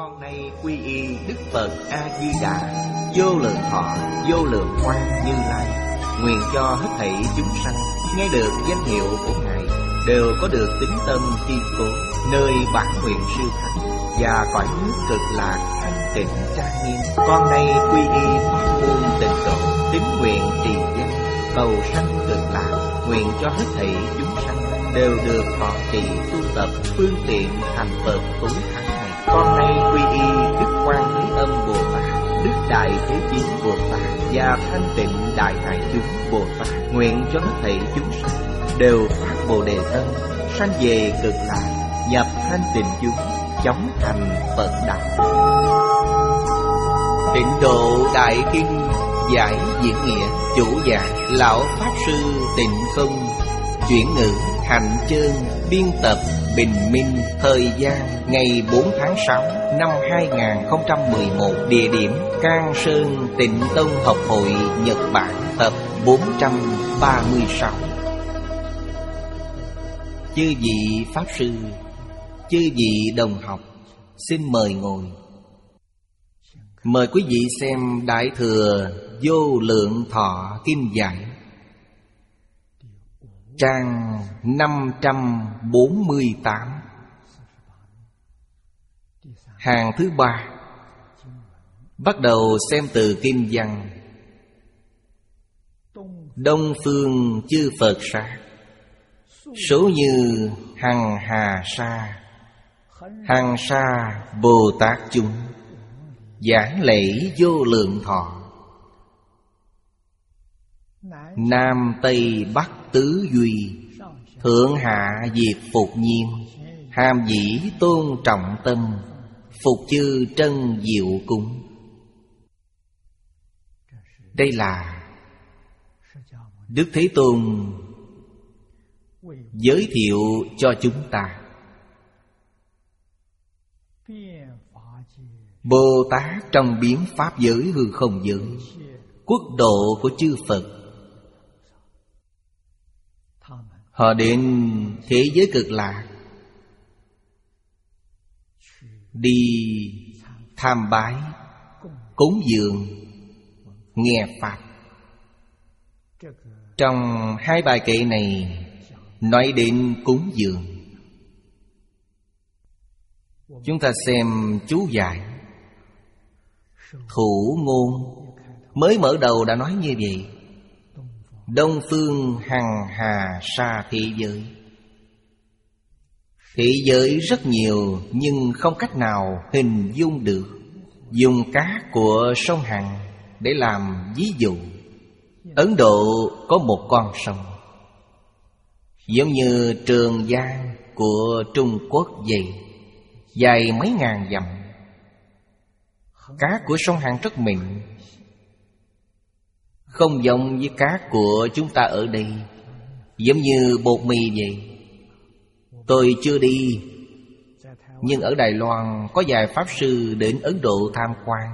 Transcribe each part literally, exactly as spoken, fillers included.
Con nay quy y Đức Phật A Di Đà, vô lượng thọ, vô lượng quang Như Lai. Nguyện cho hết thảy chúng sanh nghe được danh hiệu của Ngài đều có được tín tâm kiên cố, nơi bản nguyện siêu thắng và cõi nước cực lạc thanh tịnh trang nghiêm. Con nay quy y pháp môn tịnh độ, tín nguyện trì danh cầu sanh cực lạc. Nguyện cho hết thảy chúng sanh đều được thọ trì tu tập phương tiện thành Phật tối thắng này. Con nay quy y Đức Quan Thế Âm Bồ Tát, Đức Đại Thế Chí Bồ Tát và Thanh Tịnh Đại Hải Chúng Bồ Tát. Nguyện cho hết thảy chúng sanh đều phát Bồ Đề tâm, sanh về cực lạc, nhập thanh tịnh chúng, chóng thành Phật đạo. Tịnh Độ Đại Kinh giải diễn nghĩa, chủ giảng lão pháp sư Tịnh Không, chuyển ngữ Hạnh Chương, biên tập Bình Minh. Thời gian ngày bốn tháng sáu năm hai nghìn không trăm mười một. Địa điểm Cang Sơn Tịnh Tông Học Hội Nhật Bản. Tập bốn trăm ba mươi sáu. Chư vị pháp sư, chư vị đồng học, xin mời ngồi. Mời quý vị xem Đại Thừa Vô Lượng Thọ Kinh Giải, trang năm trăm bốn mươi tám, hàng thứ ba. Bắt đầu xem từ kinh văn. Đông phương chư Phật sát, số như hằng hà sa, hằng sa Bồ Tát chúng, giảng lễ vô lượng thọ. Nam Tây Bắc tứ duy, thượng hạ diệt phục nhiên, hàm dĩ tôn trọng tâm, phục chư trân diệu cung. Đây là Đức Thế Tôn giới thiệu cho chúng ta. Bồ Tát trong biến pháp giới hư không giới, quốc độ của chư Phật, họ đến thế giới cực lạc đi tham bái, cúng dường, nghe pháp. Trong hai bài kệ này nói đến cúng dường. Chúng ta xem chú giải. Thủ ngôn mới mở đầu đã nói như vậy. Đông phương hằng hà sa thế giới. Thế giới rất nhiều nhưng không cách nào hình dung được. Dùng cát của sông Hằng để làm ví dụ. Ấn Độ có một con sông, giống như Trường Giang của Trung Quốc vậy, dài mấy ngàn dặm. Cát của sông Hằng rất mịn, không giống với cát của chúng ta ở đây, giống như bột mì vậy. Tôi chưa đi, nhưng ở Đài Loan có vài pháp sư đến Ấn Độ tham quan.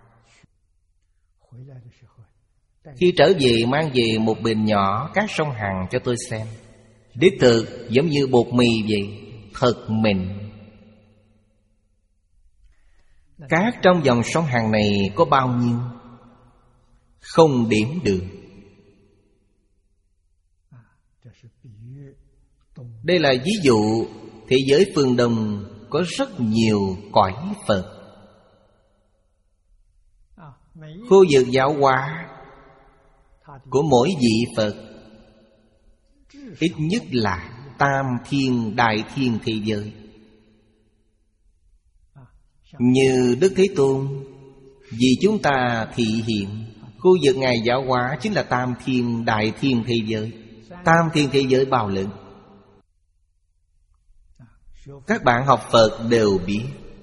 Khi trở về mang về một bình nhỏ cát sông Hằng cho tôi xem. Đích thực giống như bột mì vậy, thật mịn. Cát trong dòng sông Hằng này có bao nhiêu? Không đếm được. Đây là ví dụ thế giới phương Đông có rất nhiều cõi Phật. Khu vực giáo hóa của mỗi vị Phật ít nhất là tam thiên đại thiên thế giới. Như Đức Thế Tôn vì chúng ta thị hiện, khu vực Ngài giáo hóa chính là tam thiên đại thiên thế giới. Tam thiên thế giới bao lớn? Các bạn học Phật đều biết.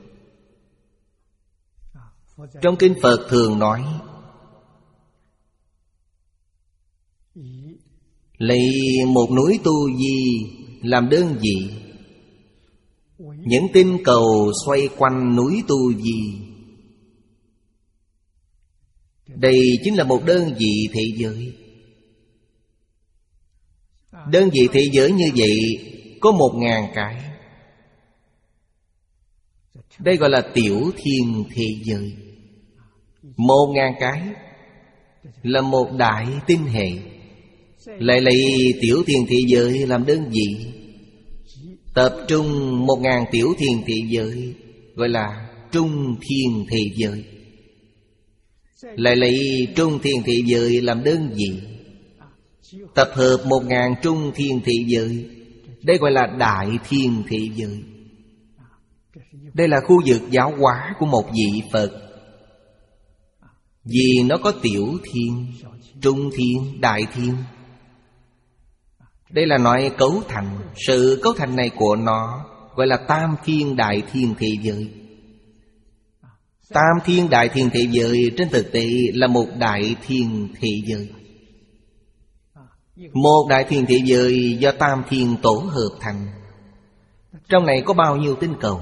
Trong kinh Phật thường nói, lấy một núi Tu Di làm đơn vị, những tinh cầu xoay quanh núi Tu Di. Đây chính là một đơn vị thế giới. Đơn vị thế giới như vậy có một ngàn cái. Đây gọi là tiểu thiên thế giới. Một ngàn cái là một đại tinh hệ. Lại lấy tiểu thiên thế giới làm đơn vị, tập trung một ngàn tiểu thiên thế giới gọi là trung thiên thế giới. Lại lấy trung thiên thế giới làm đơn vị, tập hợp một ngàn trung thiên thế giới, đây gọi là đại thiên thế giới. Đây là khu vực giáo hóa của một vị Phật. Vì nó có tiểu thiên, trung thiên, đại thiên. Đây là nói cấu thành. Sự cấu thành này của nó gọi là tam thiên đại thiên thế giới. Tam thiên đại thiên thế giới trên thực tế là một đại thiên thế giới. Một đại thiên thế giới do tam thiên tổ hợp thành. Trong này có bao nhiêu tinh cầu?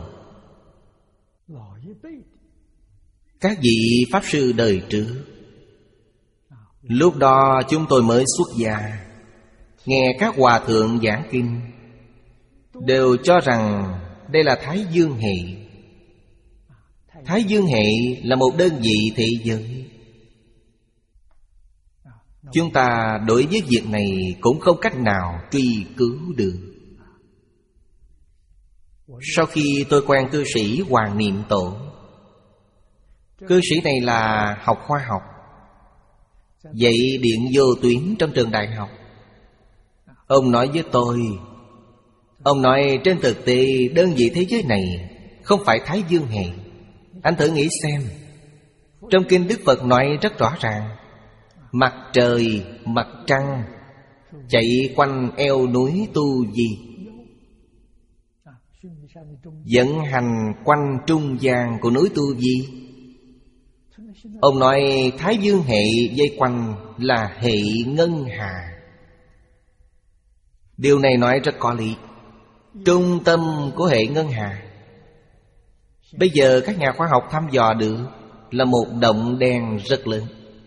Các vị Pháp Sư đời trước, lúc đó chúng tôi mới xuất gia, nghe các hòa thượng giảng kinh, đều cho rằng đây là Thái Dương hệ. Thái Dương hệ là một đơn vị thế giới. Chúng ta đối với việc này cũng không cách nào truy cứu được. Sau khi tôi quen cư sĩ Hoàng Niệm Tổ, cư sĩ này là học khoa học, dạy điện vô tuyến trong trường đại học. Ông nói với tôi, ông nói trên thực tế đơn vị thế giới này không phải Thái Dương hệ. Anh thử nghĩ xem, trong kinh Đức Phật nói rất rõ ràng, mặt trời, mặt trăng chạy quanh eo núi Tu Di, vận hành quanh trung gian của núi Tu Di. Ông nói Thái Dương hệ dây quanh là hệ ngân hà. Điều này nói rất có lý. Trung tâm của hệ ngân hà, bây giờ các nhà khoa học thăm dò được, là một động đen rất lớn.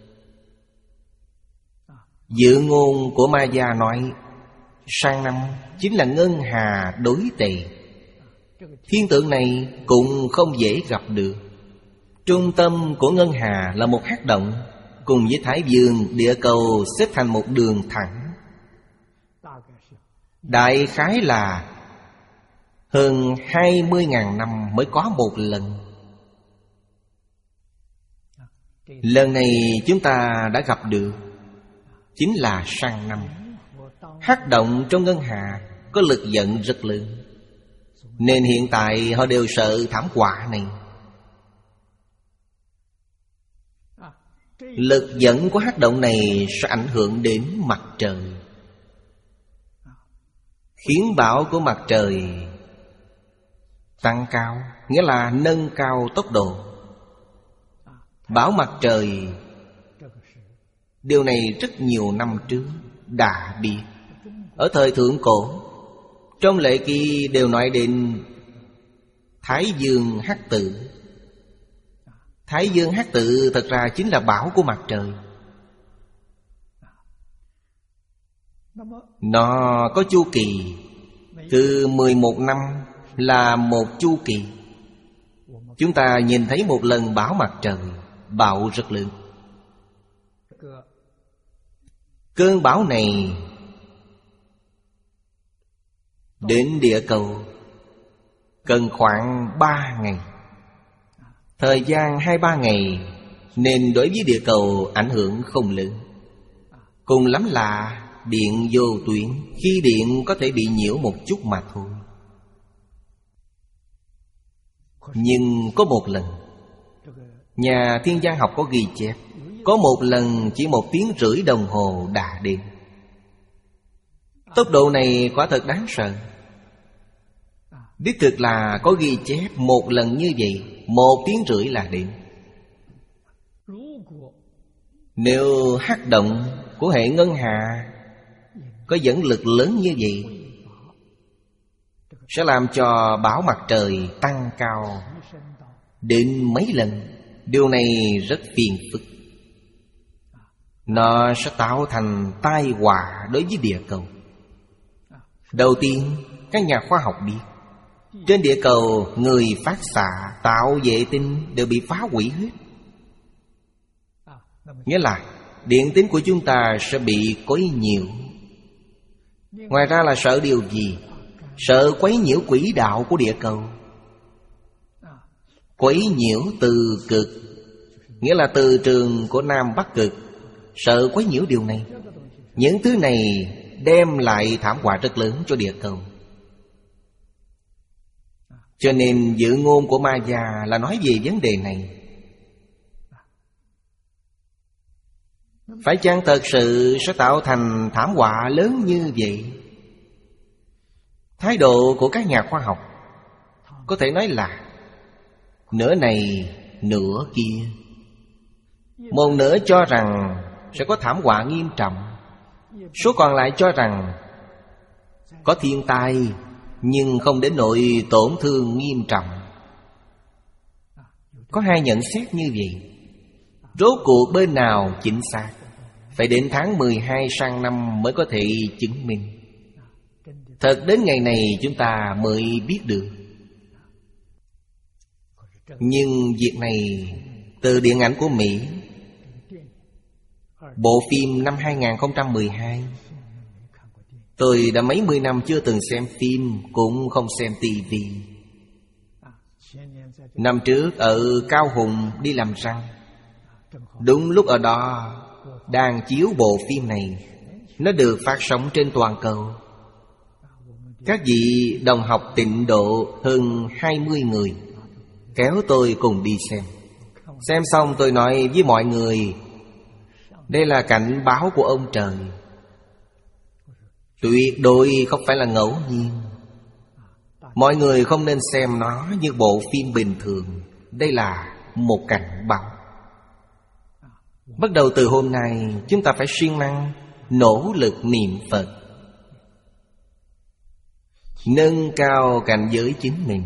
Dự ngôn của Maya nói sang năm chính là ngân hà đối tề. Thiên tượng này cũng không dễ gặp được. Trung tâm của ngân hà là một hắc động, cùng với Thái Dương, địa cầu xếp thành một đường thẳng. Đại khái là hơn hai mươi nghìn năm mới có một lần. Lần này chúng ta đã gặp được, chính là sang năm. Hắc động trong ngân hà có lực dẫn rất lớn, nên hiện tại họ đều sợ thảm họa này. Lực dẫn của hắc động này sẽ ảnh hưởng đến mặt trời, khiến bão của mặt trời tăng cao, nghĩa là nâng cao tốc độ. Bão mặt trời, điều này rất nhiều năm trước đã biết. Ở thời thượng cổ, trong lễ ký đều nói đến Thái Dương hắc tự. Thái Dương hắc tự thật ra chính là bão của mặt trời. Nó có chu kỳ, cứ mười một năm là một chu kỳ. Chúng ta nhìn thấy một lần bão mặt trời, bão rất lớn. Cơn bão này đến địa cầu cần khoảng ba ngày. Thời gian hai ba ngày, nên đối với địa cầu ảnh hưởng không lớn. Cùng lắm là điện vô tuyến, khi điện có thể bị nhiễu một chút mà thôi. Nhưng có một lần, nhà thiên văn học có ghi chép, có một lần chỉ một tiếng rưỡi đồng hồ đã đến. Tốc độ này quả thật đáng sợ. Đích thực là có ghi chép một lần như vậy, một tiếng rưỡi là đến. Nếu hắc động của hệ ngân hà có dẫn lực lớn như vậy, sẽ làm cho bão mặt trời tăng cao đến mấy lần. Điều này rất phiền phức. Nó sẽ tạo thành tai họa đối với địa cầu. Đầu tiên, các nhà khoa học biết Trên địa cầu, người phát xạ, tạo vệ tinh đều bị phá hủy hết. Nghĩa là điện tính của chúng ta sẽ bị quấy nhiễu. Ngoài ra là sợ điều gì? Sợ quấy nhiễu quỹ đạo của địa cầu. Quấy nhiễu từ cực, nghĩa là từ trường của Nam Bắc cực. Sợ quấy nhiễu điều này. Những thứ này đem lại thảm họa rất lớn cho địa cầu. Cho nên dự ngôn của Ma Gia là nói về vấn đề này. Phải chăng thật sự sẽ tạo thành thảm họa lớn như vậy? Thái độ của các nhà khoa học có thể nói là nửa này nửa kia. Một nửa cho rằng sẽ có thảm họa nghiêm trọng, số còn lại cho rằng có thiên tai nhưng không đến nỗi tổn thương nghiêm trọng. Có hai nhận xét như vậy. Rốt cuộc bên nào chính xác? Phải đến tháng mười hai sang năm mới có thể chứng minh. Thật đến ngày này chúng ta mới biết được. Nhưng việc này từ điện ảnh của Mỹ, bộ phim năm hai không một hai. Tôi đã mấy mươi năm chưa từng xem phim, cũng không xem tivi. Năm trước ở Cao Hùng đi làm răng, đúng lúc ở đó đang chiếu bộ phim này. Nó được phát sóng trên toàn cầu. Các vị đồng học Tịnh Độ hơn hai mươi người kéo tôi cùng đi xem. Xem xong tôi nói với mọi người, đây là cảnh báo của ông trời. Tuyệt đối không phải là ngẫu nhiên. Mọi người không nên xem nó như bộ phim bình thường. Đây là một cảnh báo. Bắt đầu từ hôm nay, chúng ta phải siêng năng nỗ lực niệm Phật, nâng cao cảnh giới chính mình.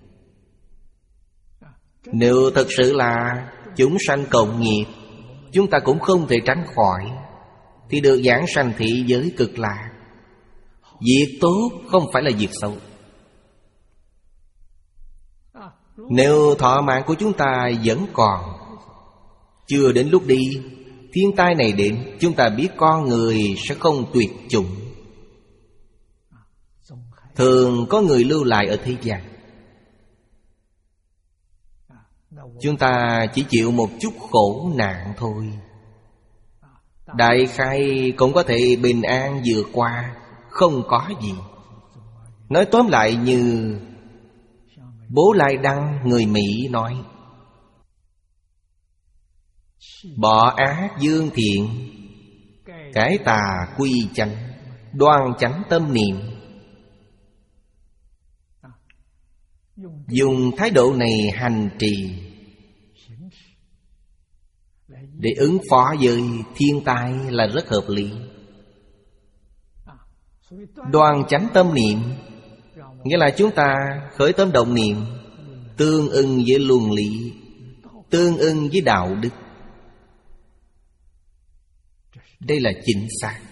Nếu thật sự là chúng sanh cộng nghiệp, chúng ta cũng không thể tránh khỏi, thì được giảng sanh thị giới cực lạc. Việc tốt không phải là việc xấu. Nếu thọ mạng của chúng ta vẫn còn, chưa đến lúc đi, thiên tai này đến, chúng ta biết con người sẽ không tuyệt chủng. Thường có người lưu lại ở thế gian. Chúng ta chỉ chịu một chút khổ nạn thôi. Đại khái cũng có thể bình an vượt qua, không có gì. Nói tóm lại như Bố Lai Đăng người Mỹ nói: bỏ ác dương thiện, cải tà quy chánh, đoan chánh tâm niệm. Dùng thái độ này hành trì để ứng phó với thiên tai là rất hợp lý. Đoan chánh tâm niệm nghĩa là chúng ta khởi tâm động niệm tương ưng với luân lý, tương ưng với đạo đức. Đây là chính xác.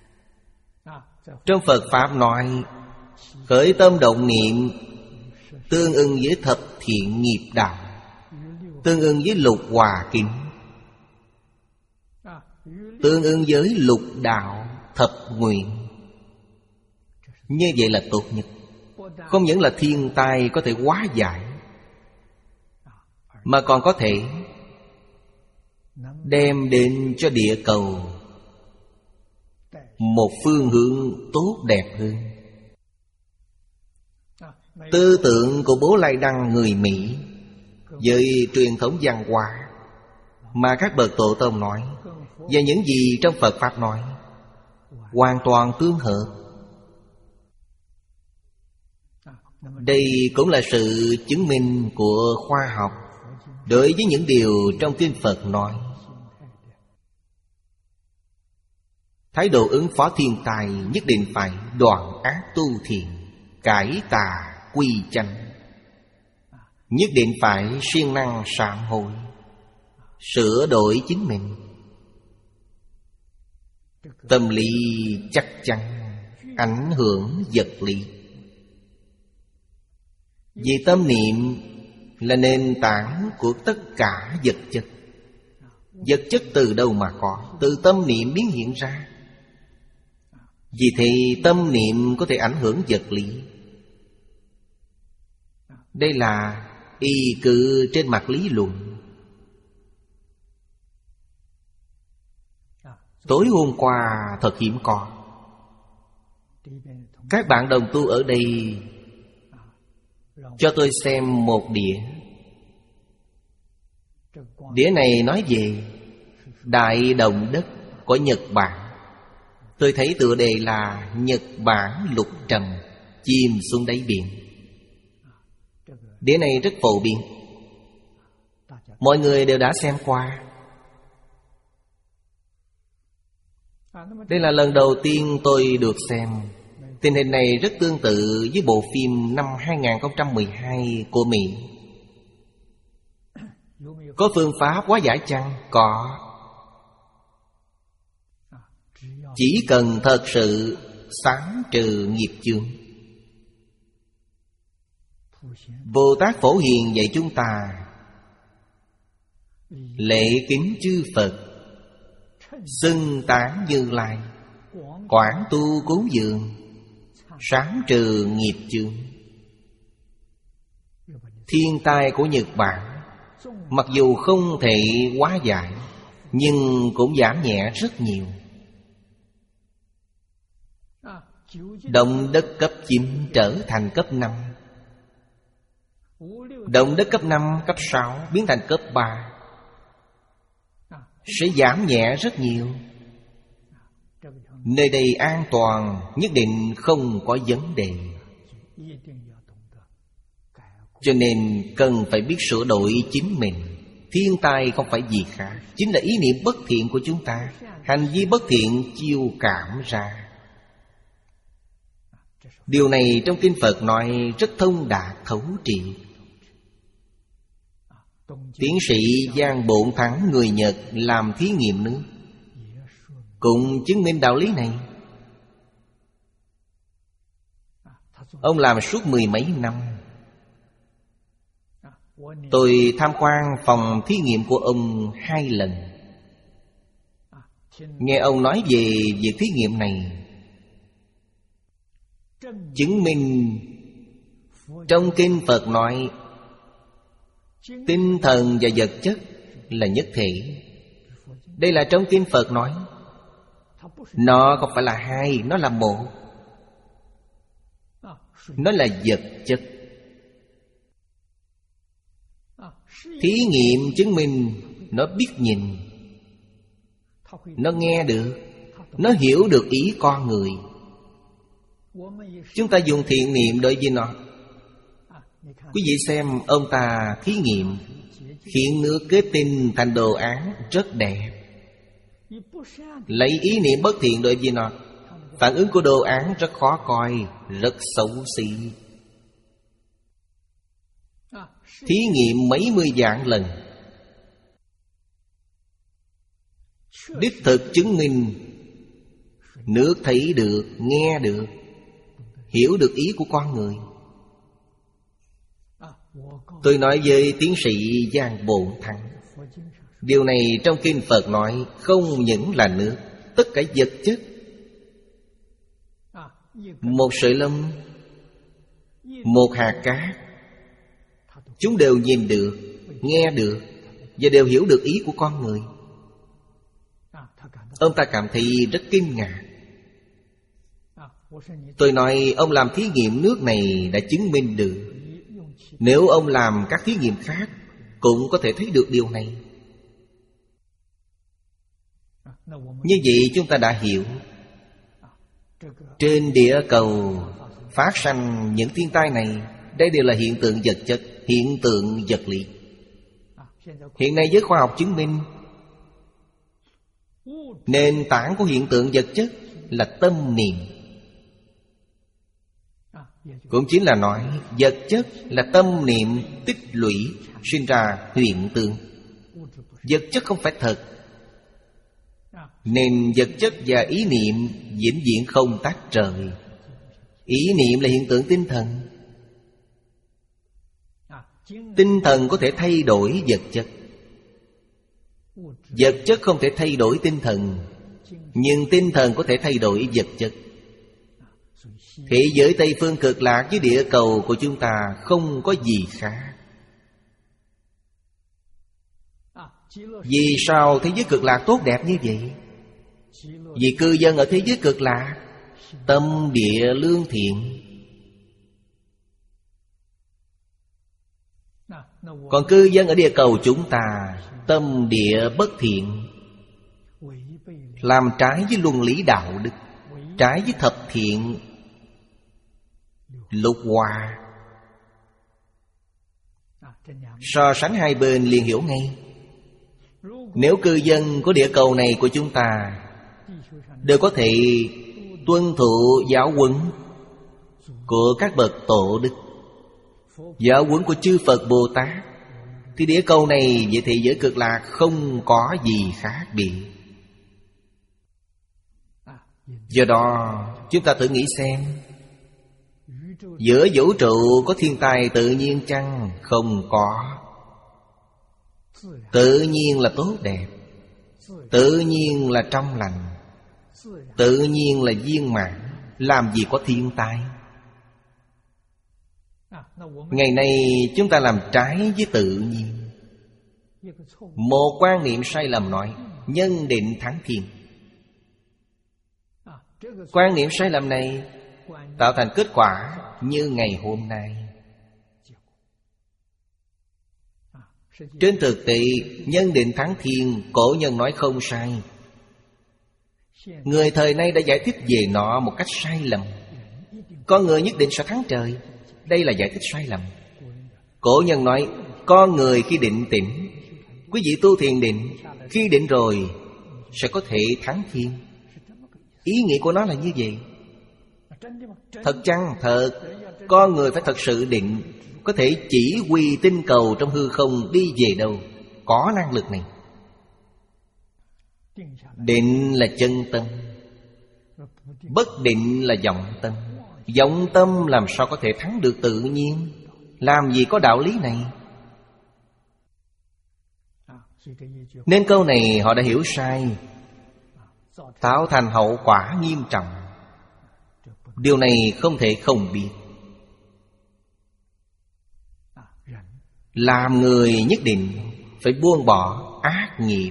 Trong Phật Pháp nói khởi tâm động niệm tương ưng với thập thiện nghiệp đạo, tương ưng với lục hòa kính, tương ưng với lục đạo thập nguyện. Như vậy là tốt nhất. Không những là thiên tai có thể hóa giải, mà còn có thể đem đến cho địa cầu một phương hướng tốt đẹp hơn. Tư tưởng của Bố Lai Đăng người Mỹ với truyền thống văn hóa mà các bậc tổ tông nói và những gì trong Phật Pháp nói hoàn toàn tương hợp. Đây cũng là sự chứng minh của khoa học đối với những điều trong kinh Phật nói. Thái độ ứng phó thiên tai nhất định phải đoạn ác tu thiện, cải tà quy chánh. Nhất định phải siêng năng sám hối, sửa đổi chính mình. Tâm lý chắc chắn ảnh hưởng vật lý. Vì tâm niệm là nền tảng của tất cả vật chất. Vật chất từ đâu mà có? Từ tâm niệm biến hiện ra. Vì thế tâm niệm có thể ảnh hưởng vật lý. Đây là y cự trên mặt lý luận. Tối hôm qua thật hiếm có. Các bạn đồng tu ở đây cho tôi xem một đĩa. Đĩa này nói về đại động đất của Nhật Bản. Tôi thấy tựa đề là Nhật Bản lục trầm, chìm xuống đáy biển. Đĩa này rất phổ biến, mọi người đều đã xem qua. Đây là lần đầu tiên tôi được xem. Tình hình này rất tương tự với bộ phim năm hai không một hai của Mỹ. Có phương pháp hóa giải chăng? Có. Chỉ cần thật sự sáng trừ nghiệp chướng. Bồ Tát Phổ Hiền dạy chúng ta lễ kính chư Phật, xưng tán Như Lai, quảng tu cúng dường, sáng trừ nghiệp chướng. Thiên tai của Nhật Bản mặc dù không thể hóa giải, nhưng cũng giảm nhẹ rất nhiều. Động đất cấp chín trở thành cấp năm. Động đất cấp năm, cấp sáu biến thành cấp ba, sẽ giảm nhẹ rất nhiều. Nơi đây an toàn, nhất định không có vấn đề. Cho nên cần phải biết sửa đổi chính mình. Thiên tai không phải gì khác, chính là ý niệm bất thiện của chúng ta. Hành vi bất thiện chiêu cảm ra. Điều này trong kinh Phật nói rất thông đạt thấu triệt. Tiến sĩ Giang Bộn Thắng người Nhật làm thí nghiệm nước cũng chứng minh đạo lý này. Ông làm suốt mười mấy năm. Tôi tham quan phòng thí nghiệm của ông hai lần. Nghe ông nói về việc thí nghiệm này, chứng minh trong kinh Phật nói tinh thần và vật chất là nhất thể. Đây là trong kinh Phật nói. Nó không phải là hai, nó là một. Nó là vật chất. Thí nghiệm chứng minh nó biết nhìn, nó nghe được, nó hiểu được ý con người. Chúng ta dùng thiện niệm đối với nó. Quý vị xem ông ta thí nghiệm khiến nước kết tinh thành đồ án rất đẹp. Lấy ý niệm bất thiện đối với nó, phản ứng của đồ án rất khó coi, rất xấu xí. Thí nghiệm mấy mươi vạn lần, đích thực chứng minh nước thấy được, nghe được, hiểu được ý của con người. Tôi nói với tiến sĩ Giang Bộn Thắng, điều này trong kinh Phật nói không những là nước, tất cả vật chất. Một sợi lông, một hạt cát, chúng đều nhìn được, nghe được và đều hiểu được ý của con người. Ông ta cảm thấy rất kinh ngạc. Tôi nói ông làm thí nghiệm nước này đã chứng minh được. Nếu ông làm các thí nghiệm khác cũng có thể thấy được điều này. Như vậy chúng ta đã hiểu trên địa cầu phát sanh những thiên tai này, đây đều là hiện tượng vật chất, hiện tượng vật lý. Hiện nay giới khoa học chứng minh nền tảng của hiện tượng vật chất là tâm niệm. Cũng chính là nói vật chất là tâm niệm tích lũy sinh ra hiện tượng. Vật chất không phải thật, nên vật chất và ý niệm vĩnh viễn không tách rời. Ý niệm là hiện tượng tinh thần. Tinh thần có thể thay đổi vật chất, vật chất không thể thay đổi tinh thần, nhưng tinh thần có thể thay đổi vật chất. Thế giới Tây Phương Cực Lạc với địa cầu của chúng ta không có gì khác. Vì sao thế giới Cực Lạc tốt đẹp như vậy? Vì cư dân ở thế giới Cực Lạc tâm địa lương thiện. Còn cư dân ở địa cầu chúng ta tâm địa bất thiện, làm trái với luân lý đạo đức, trái với thập thiện lục hòa. So sánh hai bên liền hiểu ngay. Nếu cư dân của địa cầu này của chúng ta đều có thể tuân thủ giáo huấn của các bậc tổ đức, giáo huấn của chư Phật Bồ Tát, thì địa cầu này với thế giới Cực Lạc không có gì khác biệt. Do đó chúng ta thử nghĩ xem, giữa vũ trụ có thiên tai tự nhiên chăng? Không có. Tự nhiên là tốt đẹp, tự nhiên là trong lành, tự nhiên là viên mãn. Làm gì có thiên tai? Ngày nay chúng ta làm trái với tự nhiên. Một quan niệm sai lầm nói nhân định thắng thiên. Quan niệm sai lầm này tạo thành kết quả như ngày hôm nay. Trên thực tế, nhân định thắng thiên, cổ nhân nói không sai. Người thời nay đã giải thích về nó một cách sai lầm. Con người nhất định sẽ thắng trời. Đây là giải thích sai lầm. Cổ nhân nói con người khi định tĩnh, quý vị tu thiền định, khi định rồi sẽ có thể thắng thiên. Ý nghĩa của nó là như vậy. Thật chăng? Thật. Con người phải thật sự định, có thể chỉ huy tinh cầu trong hư không đi về đâu. Có năng lực này. Định là chân tâm, bất định là vọng tâm. Vọng tâm làm sao có thể thắng được tự nhiên? Làm gì có đạo lý này? Nên câu này họ đã hiểu sai, tạo thành hậu quả nghiêm trọng. Điều này không thể không biết. Làm người nhất định phải buông bỏ ác nghiệp.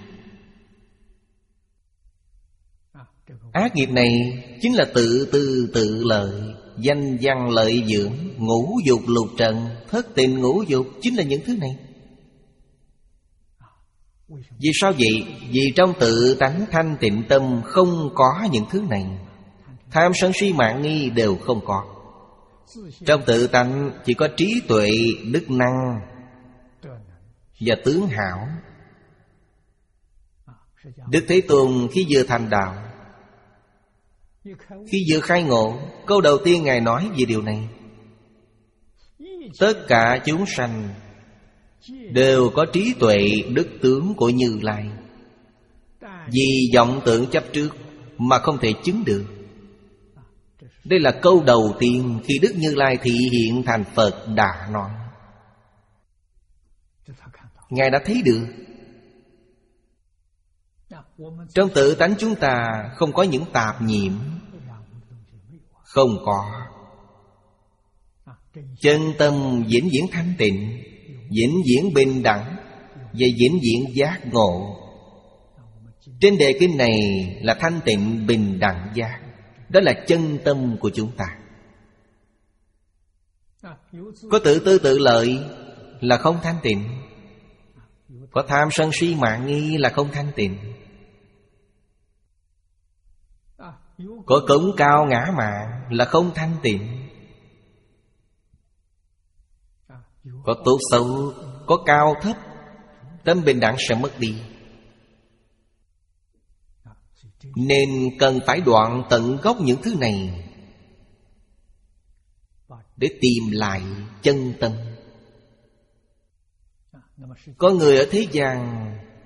Ác nghiệp này chính là tự tư tự lợi, danh văn lợi dưỡng, ngũ dục lục trần, thất tình ngũ dục, chính là những thứ này. Vì sao vậy? Vì trong tự tánh thanh tịnh tâm không có những thứ này. Tham sân si mạng nghi đều không có. Trong tự tánh chỉ có trí tuệ, đức năng và tướng hảo. Đức Thế Tôn khi vừa thành đạo, khi vừa khai ngộ, câu đầu tiên Ngài nói về điều này: tất cả chúng sanh đều có trí tuệ đức tướng của Như Lai, vì vọng tưởng chấp trước mà không thể chứng được. Đây là câu đầu tiên khi Đức Như Lai thị hiện thành Phật đã nói. Ngài đã thấy được. Trong tự tánh chúng ta không có những tạp nhiễm. Không có. Chân tâm vĩnh viễn thanh tịnh, vĩnh viễn bình đẳng và vĩnh viễn giác ngộ. Trên đề kinh này là thanh tịnh bình đẳng giác. Đó là chân tâm của chúng ta. Có tự tư tự lợi là không thanh tịnh. Có tham sân si mạng nghi là không thanh tịnh. Có cống cao ngã mạn là không thanh tịnh. Có tốt xấu, có cao thấp, tâm bình đẳng sẽ mất đi. Nên cần phải đoạn tận gốc những thứ này để tìm lại chân tâm. Có người ở thế gian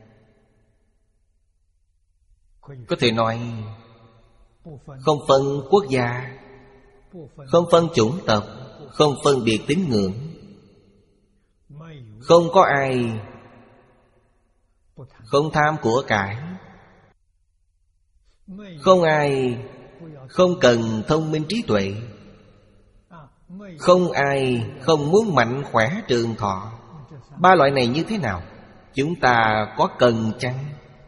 có thể nói không phân quốc gia, không phân chủng tộc, không phân biệt tín ngưỡng, Không có ai không tham của cải. Không ai không cần thông minh trí tuệ. Không ai không muốn mạnh khỏe trường thọ. Ba loại này như thế nào? Chúng ta có cần chăng?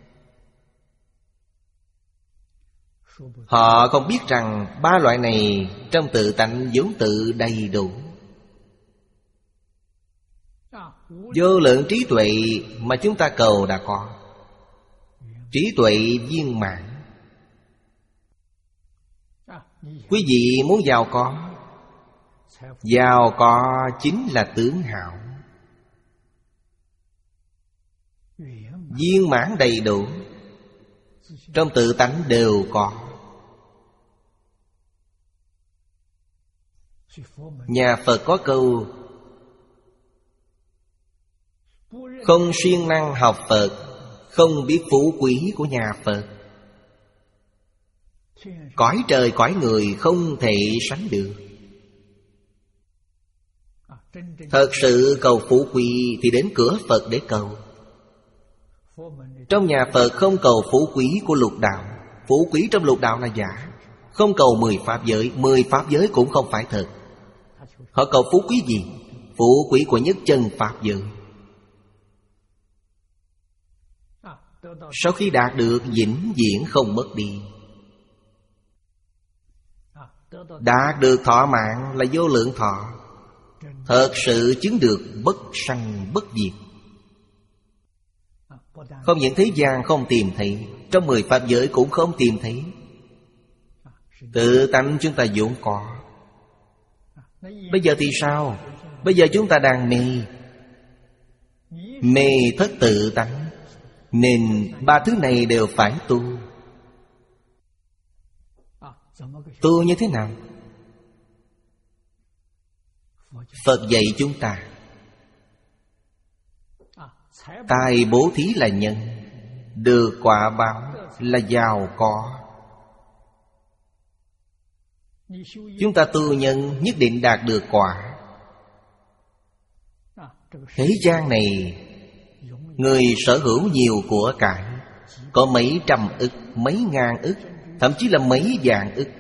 Họ không biết rằng ba loại này trong tự tánh vốn tự đầy đủ. Vô lượng trí tuệ mà chúng ta cầu đã có. Trí tuệ viên mãn. Quý vị muốn giàu có, giàu có chính là tướng hảo. Viên mãn đầy đủ, trong tự tánh đều có. Nhà Phật có câu: không siêng năng học Phật, không biết phú quý của nhà Phật. Cõi trời cõi người không thể sánh được. Thật sự cầu phú quý thì đến cửa Phật để cầu. Trong nhà Phật không cầu phú quý của lục đạo. Phú quý trong lục đạo là giả. Không cầu mười pháp giới. Mười pháp giới cũng không phải thật. Họ cầu phú quý gì? Phú quý của nhất chân pháp giới. Sau khi đạt được vĩnh viễn không mất đi. Đạt được thọ mạng là vô lượng thọ. Thật sự chứng được bất sanh bất diệt. Không những thế gian không tìm thấy, trong mười pháp giới cũng không tìm thấy. Tự tánh chúng ta vốn có. Bây giờ thì sao? Bây giờ chúng ta đang mê. Mê thất tự tánh. Nên ba thứ này đều phải tu. Tu như thế nào? Phật dạy chúng ta: tài bố thí là nhân, được quả báo là giàu có. Chúng ta tu nhân nhất định đạt được quả. Thế gian này, người sở hữu nhiều của cải, có mấy trăm ức, mấy ngàn ức, thậm chí là mấy vạn ức.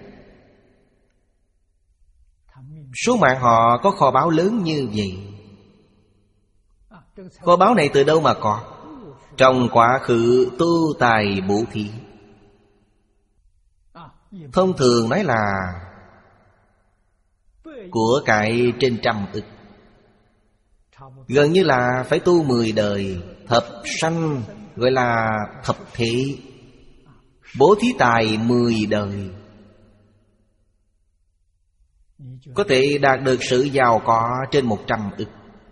Số mạng họ có kho báu lớn như vậy. Kho báu này từ đâu mà có? Trong quá khứ tu tài bố thí. Thông thường nói là của cải trên trăm ức. Gần như là phải tu mười đời, thập sanh, gọi là thập thế. Bố thí tài mười đời, có thể đạt được sự giàu có trên một trăm ức.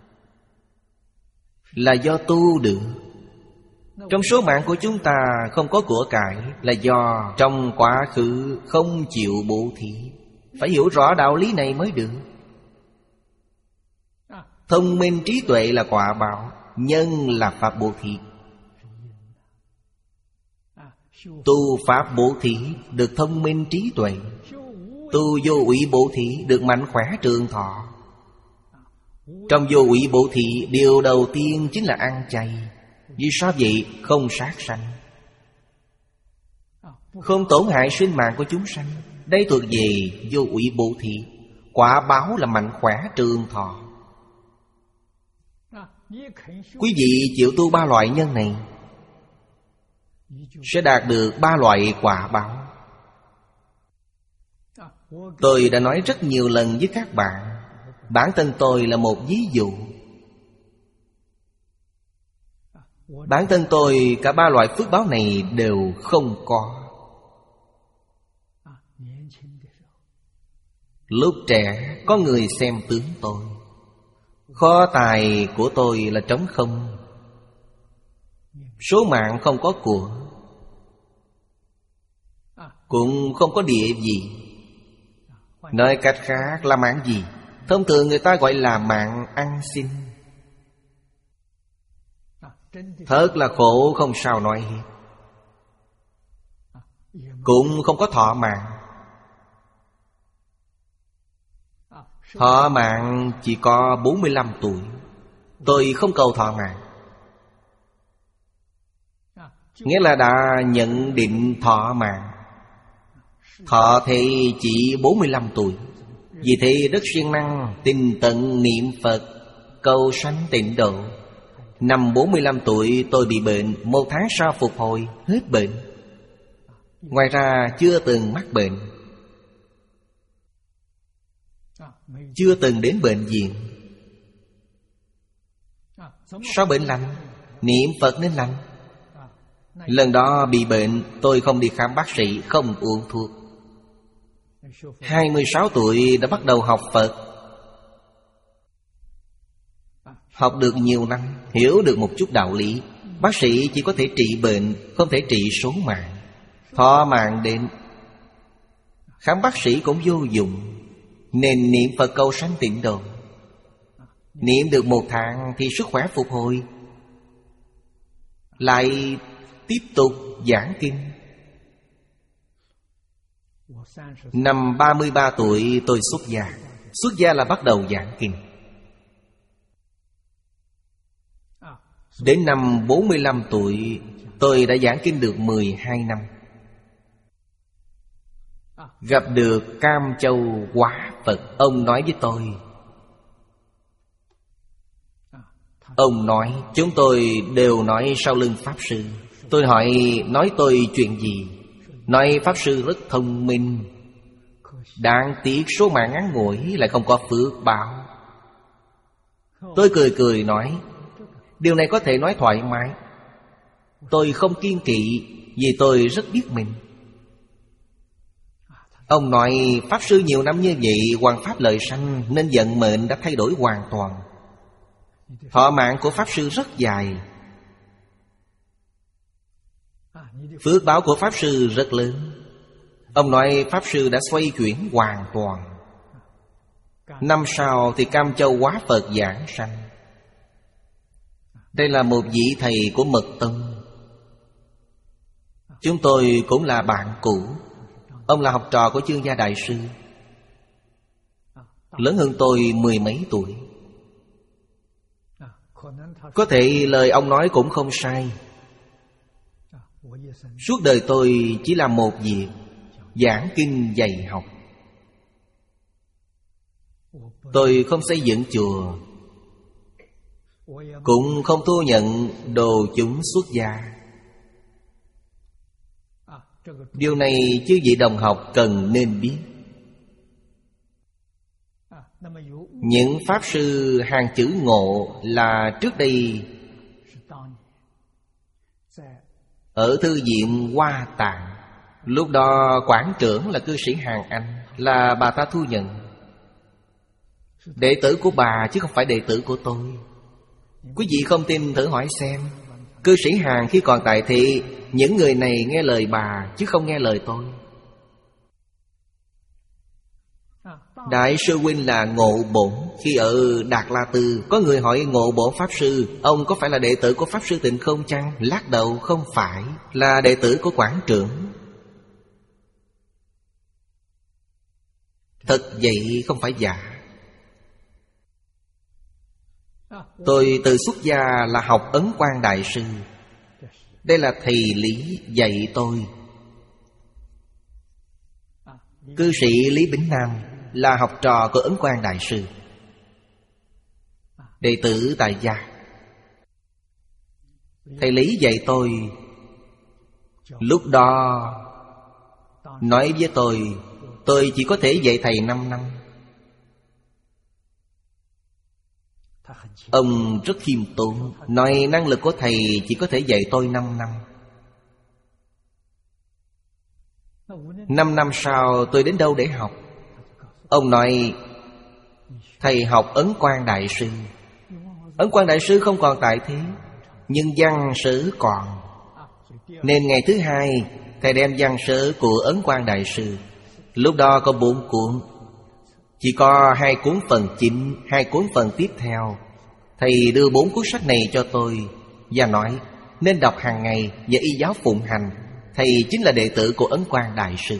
Là do tu được. Trong số mạng của chúng ta không có của cải, là do trong quá khứ không chịu bố thí. Phải hiểu rõ đạo lý này mới được. Thông minh trí tuệ là quả báo, nhân là pháp bố thí. Tu pháp bố thí được thông minh trí tuệ. Tu vô ủy bố thí được mạnh khỏe trường thọ. Trong vô ủy bố thí, điều đầu tiên chính là ăn chay. Vì sao vậy? Không sát sanh, không tổn hại sinh mạng của chúng sanh. Đây thuộc về vô ủy bố thí. Quả báo là mạnh khỏe trường thọ. Quý vị chịu tu ba loại nhân này, sẽ đạt được ba loại quả báo. Tôi đã nói rất nhiều lần với các bạn. Bản thân tôi là một ví dụ. Bản thân tôi cả ba loại phước báo này đều không có. Lúc trẻ có người xem tướng tôi. Kho tài của tôi là trống không. Số mạng không có của, cũng không có địa vị. Nói cách khác là mạng gì? Thông thường người ta gọi là mạng ăn xin. Thật là khổ không sao nói hết. Cũng không có thọ mạng. Thọ mạng chỉ có bốn mươi lăm tuổi. Tôi không cầu thọ mạng. Nghĩa là đã nhận định thọ mạng. Thọ thì chỉ bốn mươi lăm tuổi. Vì thế rất siêng năng tinh tấn niệm Phật, cầu sanh tịnh độ. Năm bốn mươi lăm tuổi tôi bị bệnh, một tháng sau phục hồi, hết bệnh. Ngoài ra chưa từng mắc bệnh, chưa từng đến bệnh viện. Sao bệnh lành? Niệm Phật nên lành. Lần đó bị bệnh, tôi không đi khám bác sĩ, không uống thuốc. Hai mươi sáu tuổi đã bắt đầu học Phật. Học được nhiều năm, hiểu được một chút đạo lý. Bác sĩ chỉ có thể trị bệnh, không thể trị số mạng. Thọ mạng đến, khám bác sĩ cũng vô dụng. Nên niệm Phật cầu sanh tịnh độ. Niệm được một tháng thì sức khỏe phục hồi, lại tiếp tục giảng kinh. Năm ba mươi ba tuổi tôi xuất gia. Xuất gia là bắt đầu giảng kinh. Đến năm bốn mươi lăm tuổi tôi đã giảng kinh được mười hai năm. Gặp được Cam Châu Hóa Phật. Ông nói với tôi, ông nói chúng tôi đều nói sau lưng Pháp Sư. Tôi hỏi nói tôi chuyện gì? Nói Pháp Sư rất thông minh, đáng tiếc số mạng ngắn ngủi, lại không có phước báo. Tôi cười cười nói, điều này có thể nói thoải mái. Tôi không kiêng kỵ, vì tôi rất biết mình. Ông nói Pháp Sư nhiều năm như vậy, hoằng pháp lợi sanh, nên vận mệnh đã thay đổi hoàn toàn. Thọ mạng của Pháp Sư rất dài, phước báo của Pháp Sư rất lớn. Ông nói Pháp Sư đã xoay chuyển hoàn toàn. Năm sau thì Cam Châu Hóa Phật giảng sanh. Đây là một vị thầy của Mật Tông. Chúng tôi cũng là bạn cũ. Ông là học trò của Chương Gia Đại Sư, lớn hơn tôi mười mấy tuổi. Có thể lời ông nói cũng không sai. Suốt đời tôi chỉ làm một việc, giảng kinh dạy học. Tôi không xây dựng chùa, cũng không thu nhận đồ chúng xuất gia. Điều này chư vị đồng học cần nên biết. Những Pháp Sư hàng chữ Ngộ là trước đây ở Thư viện Hoa Tạng. Lúc đó quản trưởng là cư sĩ Hàng Anh, là bà ta thu nhận. Đệ tử của bà chứ không phải đệ tử của tôi. Quý vị không tin thử hỏi xem. Cư sĩ Hàng khi còn tại thị, những người này nghe lời bà chứ không nghe lời tôi. Đại sư huynh là Ngộ Bổn. Khi ở Đạt La Tư, có người hỏi Ngộ Bổn Pháp Sư, ông có phải là đệ tử của Pháp Sư Tịnh không chăng? Lắc đầu, không phải, là đệ tử của quản trưởng. Thật vậy không phải giả. Tôi từ xuất gia là học Ấn Quang Đại Sư. Đây là thầy Lý dạy tôi. Cư sĩ Lý Bính Nam là học trò của Ấn Quang Đại Sư, đệ tử tại gia. Thầy Lý dạy tôi. Lúc đó nói với tôi, tôi chỉ có thể dạy thầy năm năm. Ông rất khiêm tốn, nói năng lực của thầy chỉ có thể dạy tôi năm năm. Năm năm sau tôi đến đâu để học? Ông nói thầy học Ấn Quang Đại Sư. Ấn Quang Đại Sư không còn tại thế, nhưng văn sử còn. Nên ngày thứ hai thầy đem văn sử của Ấn Quang Đại Sư. Lúc đó có bốn cuốn, chỉ có hai cuốn phần chính, hai cuốn phần tiếp theo. Thầy đưa bốn cuốn sách này cho tôi và nói nên đọc hàng ngày và y giáo phụng hành. Thầy chính là đệ tử của Ấn Quang Đại Sư.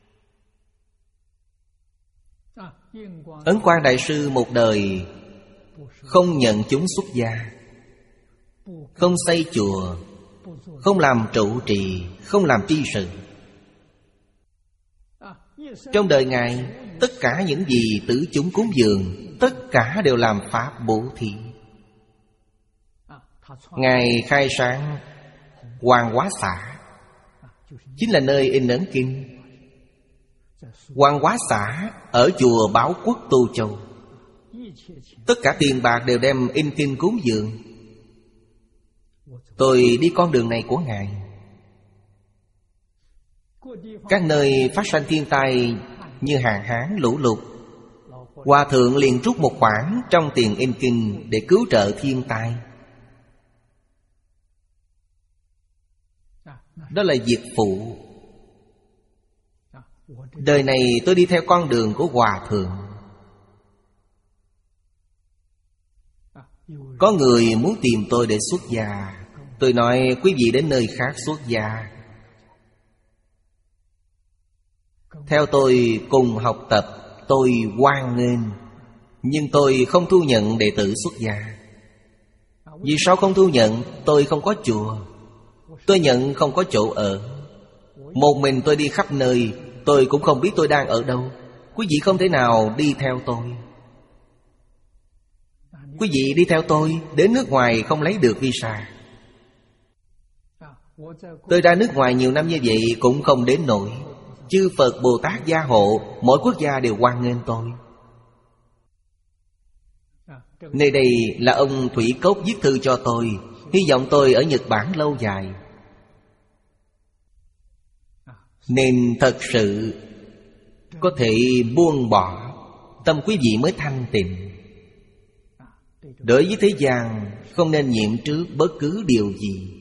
Ấn Quang Đại Sư một đời không nhận chúng xuất gia, không xây chùa, không làm trụ trì, không làm tri sự. Trong đời Ngài, tất cả những gì tử chúng cúng dường, tất cả đều làm pháp bố thí. Ngài khai sáng Hoàng Hóa Xã, chính là nơi in ấn kinh. Hoàng Hóa Xã ở chùa Báo Quốc Tô Châu. Tất cả tiền bạc đều đem in kinh cúng dường. Tôi đi con đường này của Ngài. Các nơi phát sanh thiên tai như hạn hán, lũ lụt, Hòa Thượng liền rút một khoản trong tiền in kinh để cứu trợ thiên tai. Đó là việc phụ. Đời này tôi đi theo con đường của Hòa Thượng. Có người muốn tìm tôi để xuất gia, tôi nói quý vị đến nơi khác xuất gia. Theo tôi cùng học tập, tôi hoan nghênh. Nhưng tôi không thu nhận đệ tử xuất gia. Vì sao không thu nhận? Tôi không có chùa, tôi nhận không có chỗ ở. Một mình tôi đi khắp nơi, tôi cũng không biết tôi đang ở đâu. Quý vị không thể nào đi theo tôi. Quý vị đi theo tôi đến nước ngoài không lấy được visa. Tôi ra nước ngoài nhiều năm như vậy cũng không đến nổi. Chư Phật Bồ Tát gia hộ, mỗi quốc gia đều hoan nghênh tôi. Nơi đây là ông Thủy Cốc viết thư cho tôi, hy vọng tôi ở Nhật Bản lâu dài. Nên thật sự có thể buông bỏ, tâm quý vị mới thanh tịnh. Đối với thế gian không nên nhiễm trước bất cứ điều gì.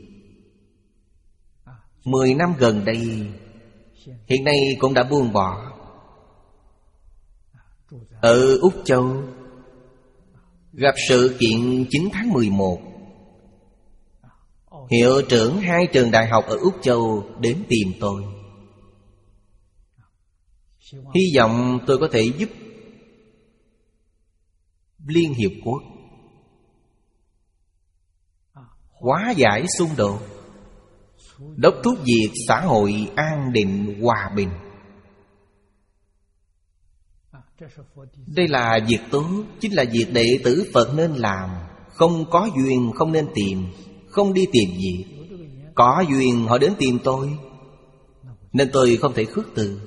Mười năm gần đây, hiện nay cũng đã buông bỏ. Ở Úc Châu gặp sự kiện chín tháng mười một, hiệu trưởng hai trường đại học ở Úc Châu đến tìm tôi, hy vọng tôi có thể giúp Liên Hiệp Quốc hóa giải xung đột, đốc thúc việc xã hội an định hòa bình. Đây là việc tốt, chính là việc đệ tử Phật nên làm. Không có duyên không nên tìm, không đi tìm việc. Có duyên họ đến tìm tôi, nên tôi không thể khước từ.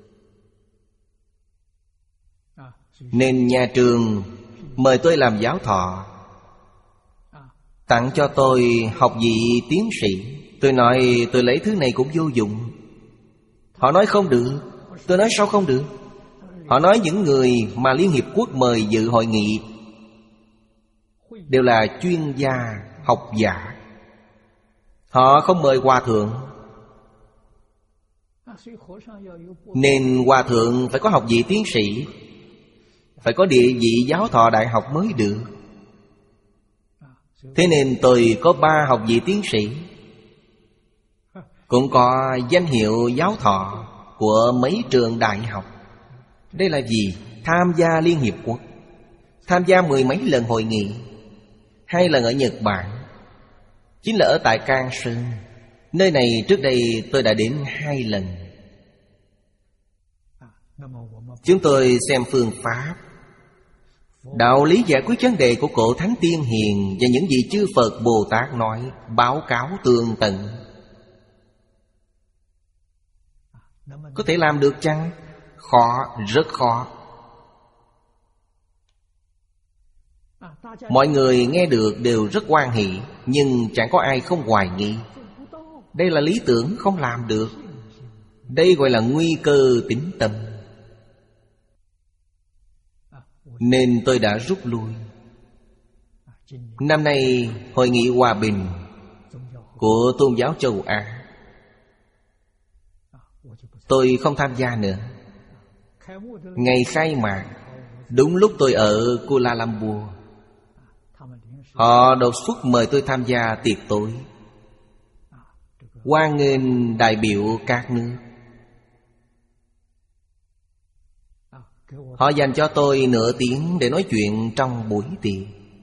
Nên nhà trường mời tôi làm giáo thọ, tặng cho tôi học vị tiến sĩ. Tôi nói tôi lấy thứ này cũng vô dụng. Họ nói không được. Tôi nói sao không được? Họ nói những người mà Liên Hiệp Quốc mời dự hội nghị đều là chuyên gia, học giả. Họ không mời hòa thượng. Nên hòa thượng phải có học vị tiến sĩ, phải có địa vị giáo thọ đại học mới được. Thế nên tôi có ba học vị tiến sĩ, cũng có danh hiệu giáo thọ của mấy trường đại học. Đây là gì? Tham gia Liên Hiệp Quốc, tham gia mười mấy lần hội nghị. Hai lần ở Nhật Bản, chính là ở tại Cang Sơn. Nơi này trước đây tôi đã đến hai lần. Chúng tôi xem phương pháp, đạo lý giải quyết vấn đề của cổ Thánh Tiên Hiền và những gì chư Phật Bồ Tát nói, báo cáo tường tận. Có thể làm được chăng? Khó, rất khó. Mọi người nghe được đều rất hoan hỷ, nhưng chẳng có ai không hoài nghi. Đây là lý tưởng không làm được. Đây gọi là nguy cơ tín tâm. Nên tôi đã rút lui. Năm nay Hội nghị Hòa bình của Tôn giáo châu Á, tôi không tham gia nữa. Ngày khai mạc, đúng lúc tôi ở Kuala Lumpur, họ đột xuất mời tôi tham gia tiệc tối, hoan nghênh đại biểu các nước. Họ dành cho tôi nửa tiếng để nói chuyện trong buổi tiệc.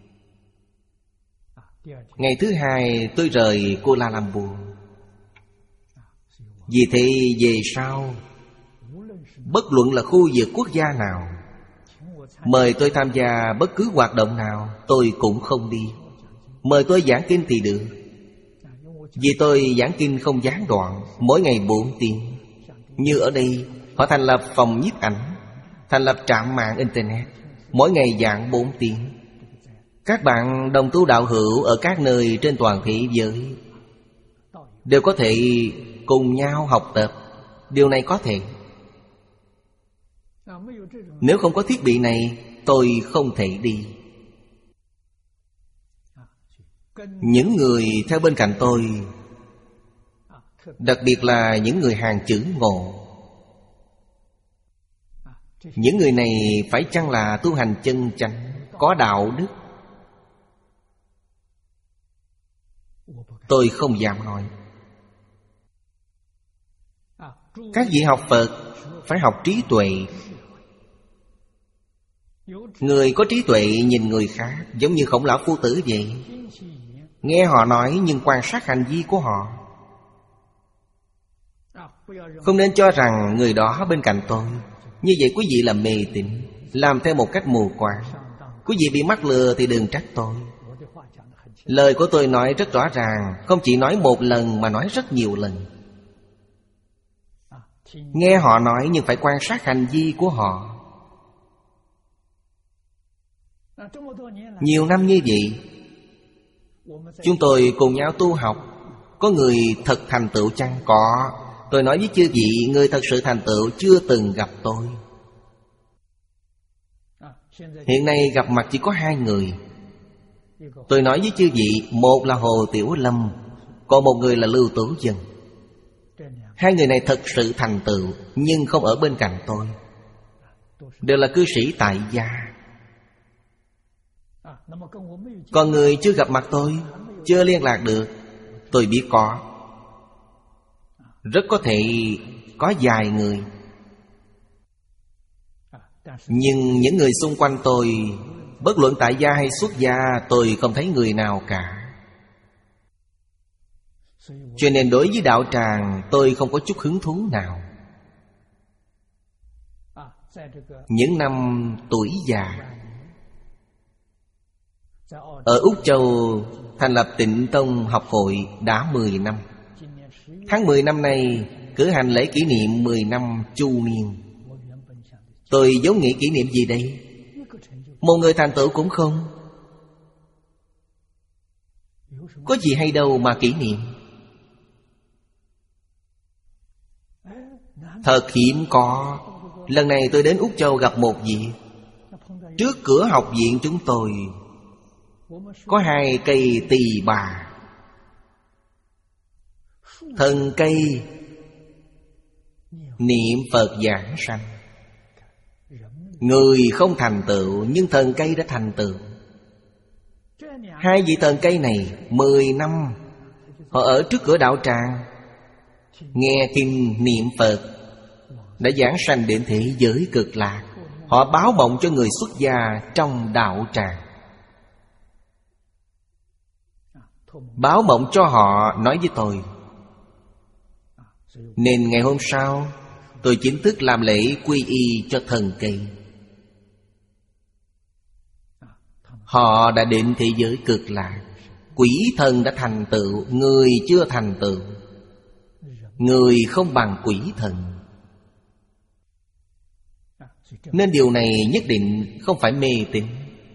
Ngày thứ hai tôi rời Kuala Lumpur. Vì thế về sau, bất luận là khu vực quốc gia nào, mời tôi tham gia bất cứ hoạt động nào, tôi cũng không đi. Mời tôi giảng kinh thì được, vì tôi giảng kinh không gián đoạn, mỗi ngày bốn tiếng. Như ở đây, họ thành lập phòng nhiếp ảnh, thành lập trạm mạng Internet, mỗi ngày giảng bốn tiếng. Các bạn đồng tu đạo hữu ở các nơi trên toàn thế giới đều có thể cùng nhau học tập. Điều này có thể. Nếu không có thiết bị này, tôi không thể đi. Những người theo bên cạnh tôi, đặc biệt là những người hàng chữ ngộ, những người này phải chăng là tu hành chân chánh, có đạo đức? Tôi không dám nói. Các vị học Phật phải học trí tuệ. Người có trí tuệ nhìn người khác, giống như Khổng Lão Phu Tử vậy. Nghe họ nói nhưng quan sát hành vi của họ. Không nên cho rằng người đó bên cạnh tôi. Như vậy quý vị là mê tín, làm theo một cách mù quáng. Quý vị bị mắc lừa thì đừng trách tôi. Lời của tôi nói rất rõ ràng, không chỉ nói một lần mà nói rất nhiều lần. Nghe họ nói nhưng phải quan sát hành vi của họ. Nhiều năm như vậy, chúng tôi cùng nhau tu học. Có người thật thành tựu chăng? Có. Tôi nói với chư vị, người thật sự thành tựu chưa từng gặp tôi. Hiện nay gặp mặt chỉ có hai người. Tôi nói với chư vị, một là Hồ Tiểu Lâm, còn một người là Lưu Tú Dân. Hai người này thật sự thành tựu, nhưng không ở bên cạnh tôi. Đều là cư sĩ tại gia. Còn người chưa gặp mặt tôi, chưa liên lạc được, tôi biết có. Rất có thể có vài người. Nhưng những người xung quanh tôi, bất luận tại gia hay xuất gia, tôi không thấy người nào cả. Cho nên đối với đạo tràng, tôi không có chút hứng thú nào. Những năm tuổi già, ở Úc Châu thành lập Tịnh Tông học hội đã mười năm. Tháng mười năm nay cử hành lễ kỷ niệm mười năm chu niên. Tôi vốn nghĩ kỷ niệm gì đây? Một người thành tựu cũng không. Có gì hay đâu mà kỷ niệm. Thật hiếm có. Lần này tôi đến Úc Châu gặp một vị. Trước cửa học viện chúng tôi có hai cây tỳ bà. Thân cây niệm Phật giảng sanh. Người không thành tựu, nhưng thần cây đã thành tựu. Hai vị thần cây này mười năm họ ở trước cửa đạo tràng, nghe kinh niệm Phật, đã giảng sanh đến thế giới cực lạc. Họ báo mộng cho người xuất gia trong đạo tràng. Báo mộng cho họ nói với tôi. Nên ngày hôm sau tôi chính thức làm lễ quy y cho thần cây. Họ đã đến thế giới cực lạc. Quỷ thần đã thành tựu, người chưa thành tựu. Người không bằng quỷ thần. Nên điều này nhất định không phải mê tín.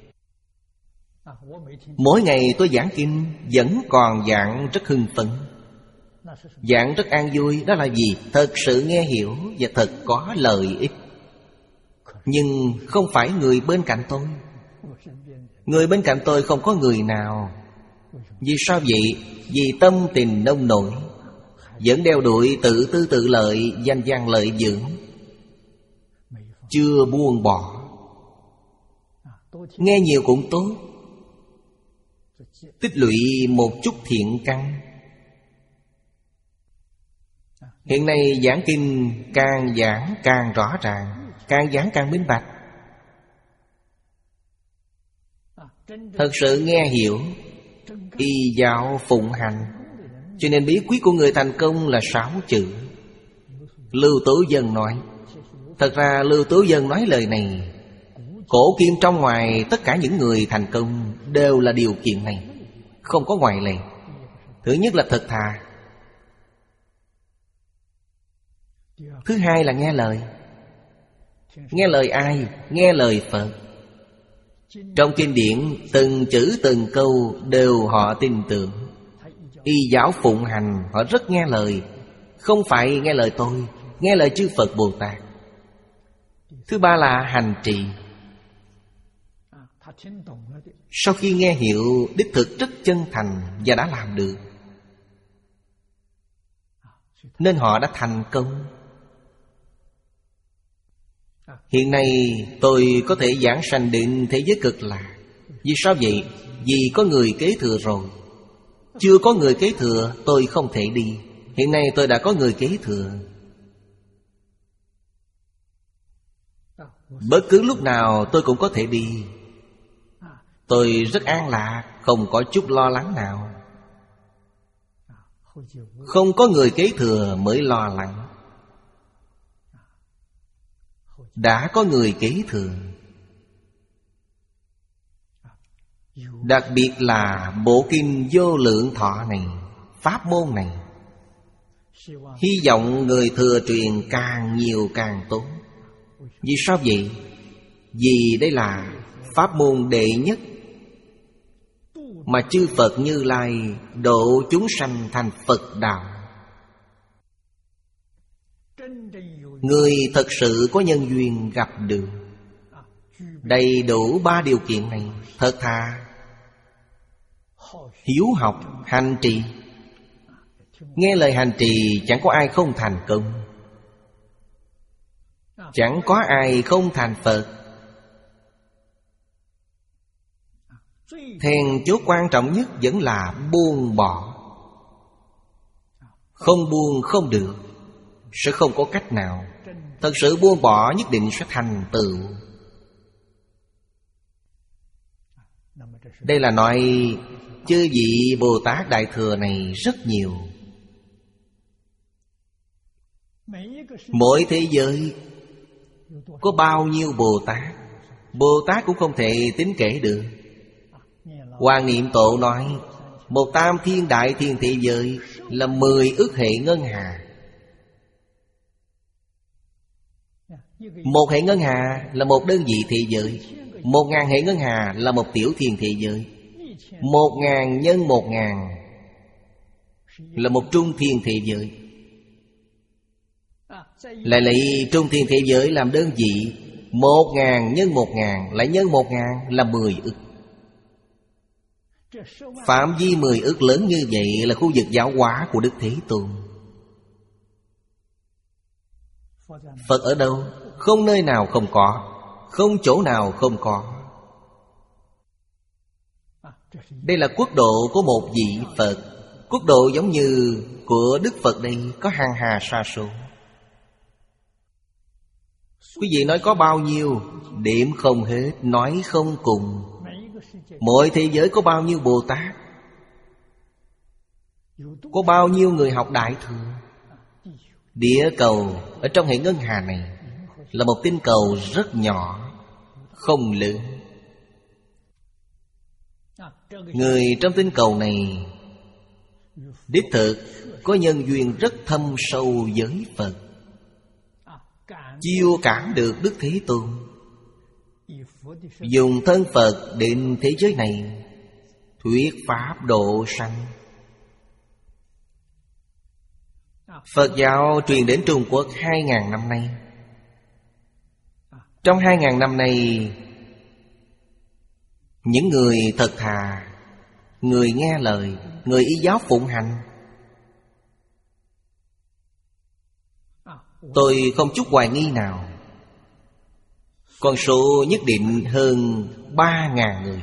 Mỗi ngày tôi giảng kinh, vẫn còn giảng rất hưng phấn, giảng rất an vui. Đó là gì? Thật sự nghe hiểu và thật có lợi ích. Nhưng không phải người bên cạnh tôi. Người bên cạnh tôi không có người nào. Vì sao vậy? Vì tâm tình nông nổi, vẫn đeo đuổi tự tư tự lợi, danh văn lợi dưỡng, chưa buông bỏ. Nghe nhiều cũng tốt, tích lũy một chút thiện căn. Hiện nay giảng kinh càng giảng càng rõ ràng, càng giảng càng minh bạch. Thật sự nghe hiểu, y giáo phụng hành. Cho nên bí quyết của người thành công là sáu chữ. Lưu Tứ Dân nói. Thật ra Lưu Tứ Dân nói lời này, cổ kim trong ngoài tất cả những người thành công đều là điều kiện này, không có ngoại lệ. Thứ nhất là thật thà. Thứ hai là nghe lời. Nghe lời ai? Nghe lời Phật. Trong kinh điển từng chữ từng câu đều họ tin tưởng. Y giáo phụng hành, họ rất nghe lời. Không phải nghe lời tôi, nghe lời chư Phật Bồ Tát. Thứ ba là hành trì. Sau khi nghe hiểu, đích thực rất chân thành và đã làm được, nên họ đã thành công. Hiện nay tôi có thể giảng sanh đến thế giới cực lạc. Vì sao vậy? Vì có người kế thừa rồi. Chưa có người kế thừa tôi không thể đi. Hiện nay tôi đã có người kế thừa. Bất cứ lúc nào tôi cũng có thể đi. Tôi rất an lạc, không có chút lo lắng nào. Không có người kế thừa mới lo lắng. Đã có người kế thừa. Đặc biệt là bộ kinh Vô Lượng Thọ này, pháp môn này, hy vọng người thừa truyền càng nhiều càng tốt. Vì sao vậy? Vì đây là pháp môn đệ nhất mà chư Phật Như Lai độ chúng sanh thành Phật đạo. Người thật sự có nhân duyên gặp được, đầy đủ ba điều kiện này: thật thà, hiếu học, hành trì. Nghe lời hành trì chẳng có ai không thành công, chẳng có ai không thành Phật. Then chốt quan trọng nhất vẫn là buông bỏ. Không buông không được, sẽ không có cách nào. Thật sự buông bỏ nhất định sẽ thành tựu. Đây là nói chư vị Bồ Tát Đại Thừa này rất nhiều. Mỗi thế giới có bao nhiêu Bồ Tát, Bồ Tát cũng không thể tính kể được. Hoàng Niệm Tổ nói một tam thiên đại thiên thế giới là mười ức hệ ngân hà. Một hệ ngân hà là một đơn vị thế giới. Một ngàn hệ ngân hà là một tiểu thiên thế giới. Một ngàn nhân một ngàn là một trung thiên thế giới. Lại lấy trung thiên thế giới làm đơn vị, một ngàn nhân một ngàn lại nhân một ngàn là mười ức. Phạm vi mười ức lớn như vậy là khu vực giáo hóa của Đức Thế Tôn. Phật ở đâu? Không nơi nào không có, không chỗ nào không có. Đây là quốc độ của một vị Phật. Quốc độ giống như của Đức Phật đây có hàng hà sa số. Quý vị nói có bao nhiêu? Điểm không hết, nói không cùng. Mỗi thế giới có bao nhiêu Bồ Tát? Có bao nhiêu người học Đại Thừa? Địa cầu ở trong hệ ngân hà này là một tinh cầu rất nhỏ, không lớn. Người trong tinh cầu này đích thực có nhân duyên rất thâm sâu với Phật, chiêu cảm được Đức Thế Tôn, dùng thân Phật đến thế giới này thuyết pháp độ sanh. Phật giáo truyền đến Trung Quốc hai ngàn năm nay. Trong hai ngàn năm nay, những người thật thà, người nghe lời, người y giáo phụng hành, tôi không chút hoài nghi nào, con số nhất định hơn ba ngàn người.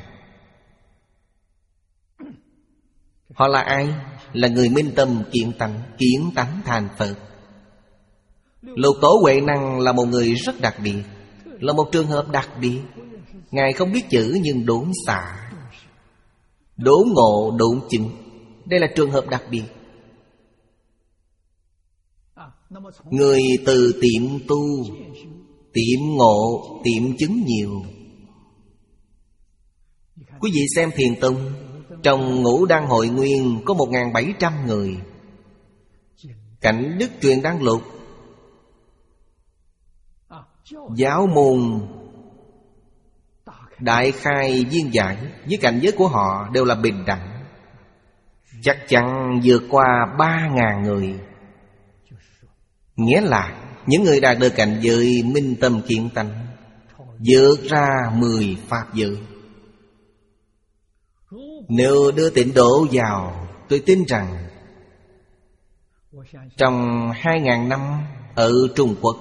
Họ là ai? Là người minh tâm kiến tánh, kiến tánh thành Phật. Lục Tổ Huệ Năng là một người rất đặc biệt, là một trường hợp đặc biệt. Ngài không biết chữ nhưng đốn xạ. đốn ngộ đốn chứng. Đây là trường hợp đặc biệt. Người từ tiệm tu, tiệm ngộ, tiệm chứng nhiều. Quý vị xem Thiền Tông, trong Ngũ Đăng Hội Nguyên có một nghìn bảy trăm người. Cảnh Đức Truyền Đăng Lục, giáo môn Đại Khai Viên Giải, với cảnh giới của họ đều là bình đẳng, chắc chắn vượt qua ba ngàn người. Nghĩa là những người đạt được cảnh giới minh tâm kiến tánh, vượt ra mười pháp giới. Nếu đưa Tịnh Độ vào, tôi tin rằng trong hai ngàn năm ở Trung Quốc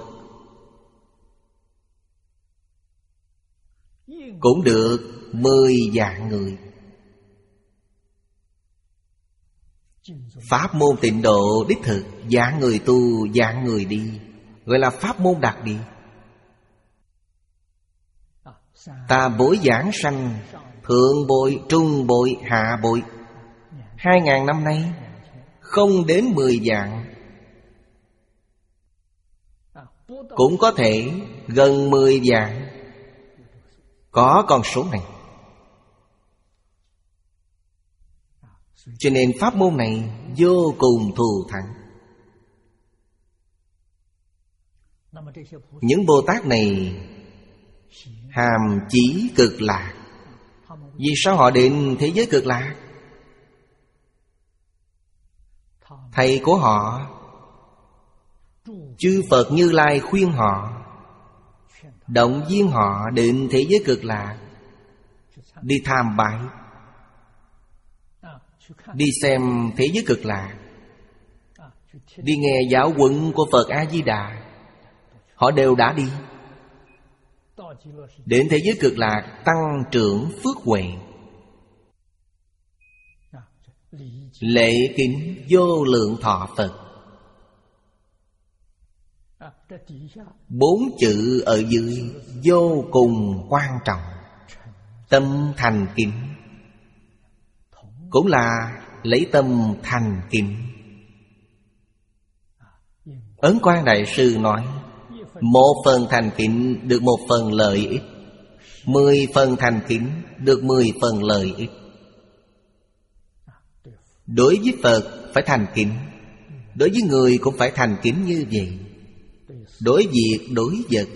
cũng được mười vạn người. Pháp môn Tịnh Độ đích thực vạn người tu, vạn người đi, gọi là pháp môn đặc biệt. Ta bối giảng sanh, thượng bội, trung bội, hạ bội. Hai ngàn năm nay không đến mười vạn, cũng có thể gần mười vạn. Có con số này. Cho nên pháp môn này vô cùng thù thắng. Những Bồ Tát này hàm chí cực lạc. Vì sao họ đến thế giới cực lạc? Thầy của họ, chư Phật Như Lai khuyên họ, động viên họ đến thế giới cực lạc, đi tham bái, đi xem thế giới cực lạc, đi nghe giáo huấn của Phật A-di-đà. Họ đều đã đi. Đến thế giới cực lạc tăng trưởng phước huệ, lễ kính vô lượng thọ Phật. Bốn chữ ở dưới vô cùng quan trọng. Tâm thành kính, cũng là lấy tâm thành kính. Ấn Quang Đại Sư nói, một phần thành kính được một phần lợi ích, mười phần thành kính được mười phần lợi ích. Đối với Phật phải thành kính, đối với người cũng phải thành kính như vậy. Đối việc, đối vật.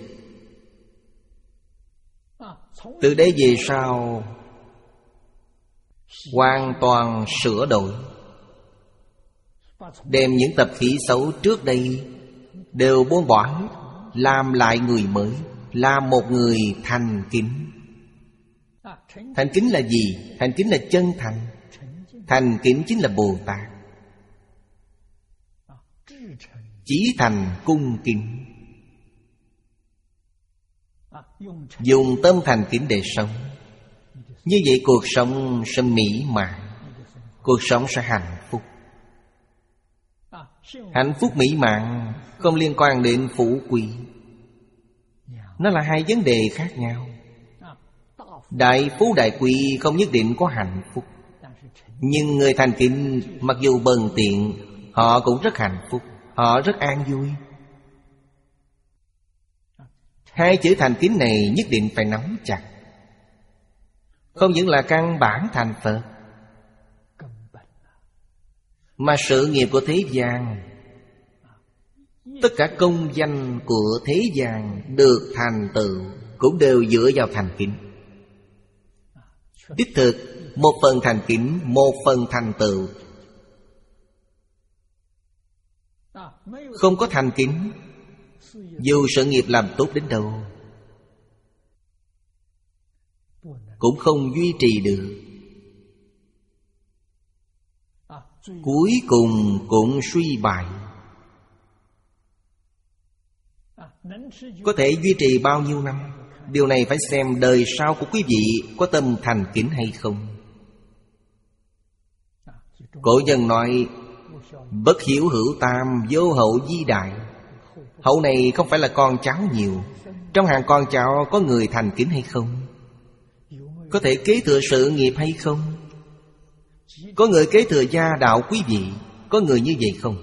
Từ đây về sau hoàn toàn sửa đổi, đem những tập khí xấu trước đây đều buông bỏ hết, làm lại người mới, làm một người thành kính. Thành kính là gì? Thành kính là chân thành. Thành kính chính là Bồ Tát. Chí thành cung kính, dùng tâm thành kính để sống. Như vậy cuộc sống sẽ mỹ mãn, cuộc sống sẽ hạnh phúc. Hạnh phúc mỹ mãn không liên quan đến phú quý, nó là hai vấn đề khác nhau. Đại phú đại quý không nhất định có hạnh phúc, nhưng người thành kính mặc dù bần tiện, họ cũng rất hạnh phúc, họ rất an vui. Hai chữ thành kính này nhất định phải nắm chặt. Không những là căn bản thành Phật, mà sự nghiệp của thế gian, tất cả công danh của thế gian được thành tựu cũng đều dựa vào thành kính. Đích thực, một phần thành kính, một phần thành tựu. Không có thành kính, dù sự nghiệp làm tốt đến đâu cũng không duy trì được, cuối cùng cũng suy bại. Có thể duy trì bao nhiêu năm, điều này phải xem đời sau của quý vị có tâm thành kính hay không. Cổ nhân nói, bất hiếu hữu tam, vô hậu di đại. Hậu này không phải là con cháu nhiều. Trong hàng con cháu có người thành kính hay không? Có thể kế thừa sự nghiệp hay không? Có người kế thừa gia đạo quý vị, có người như vậy không?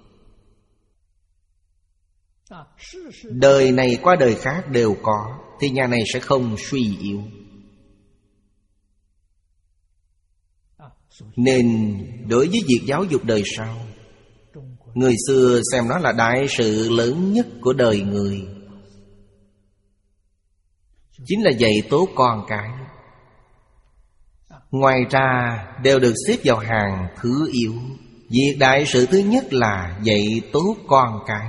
Đời này qua đời khác đều có, thì nhà này sẽ không suy yếu. Nên đối với việc giáo dục đời sau, người xưa xem nó là đại sự lớn nhất của đời người, chính là dạy tốt con cái. Ngoài ra đều được xếp vào hàng thứ yếu. Việc đại sự thứ nhất là dạy tốt con cái.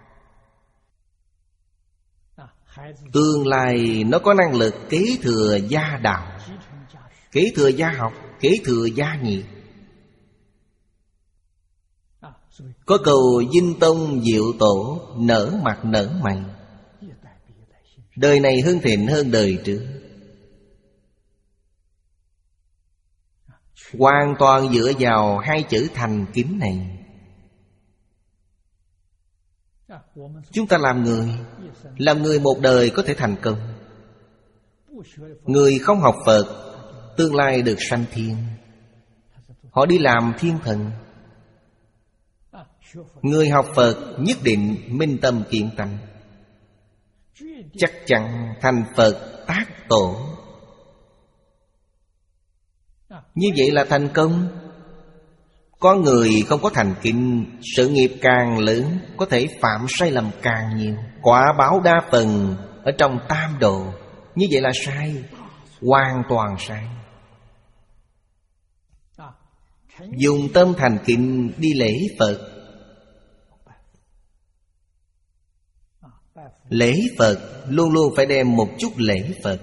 Tương lai nó có năng lực kế thừa gia đạo, kế thừa gia học, kế thừa gia nghiệp. Có cầu Vinh Tông Diệu Tổ nở mặt nở mày, đời này hưng thịnh hơn đời trước. Hoàn toàn dựa vào hai chữ thành kính này. Chúng ta làm người, làm người một đời có thể thành công. Người không học Phật, tương lai được sanh thiên, họ đi làm thiên thần. Người học Phật nhất định minh tâm kiện tánh, chắc chắn thành Phật tác tổ. Như vậy là thành công. Con người không có thành kính, sự nghiệp càng lớn, có thể phạm sai lầm càng nhiều. Quả báo đa phần ở trong tam độ. Như vậy là sai, hoàn toàn sai. Dùng tâm thành kính đi lễ Phật. Lễ Phật luôn luôn phải đem một chút lễ Phật.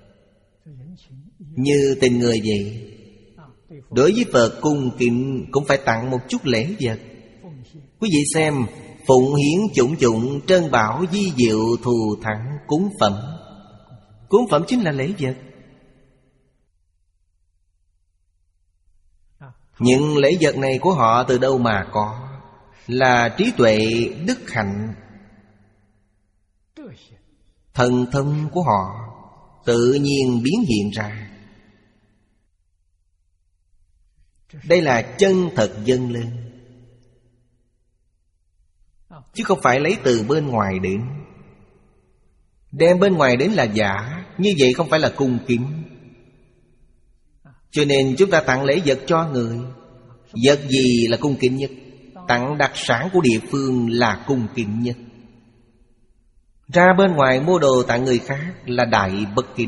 Như tình người vậy, đối với Phật cung kính cũng phải tặng một chút lễ vật. Quý vị xem, phụng hiến chủng chủng, trân bảo di diệu thù thắng, cúng phẩm. Cúng phẩm chính là lễ vật. Những lễ vật này của họ từ đâu mà có? Là trí tuệ, đức hạnh, thần thông của họ tự nhiên biến hiện ra. Đây là chân thật dâng lên, chứ không phải lấy từ bên ngoài đến. Đem bên ngoài đến là giả, như vậy không phải là cung kính. Cho nên chúng ta tặng lễ vật cho người. Vật gì là cung kính nhất? Tặng đặc sản của địa phương là cung kính nhất. Ra bên ngoài mua đồ tặng người khác là đại bất kính.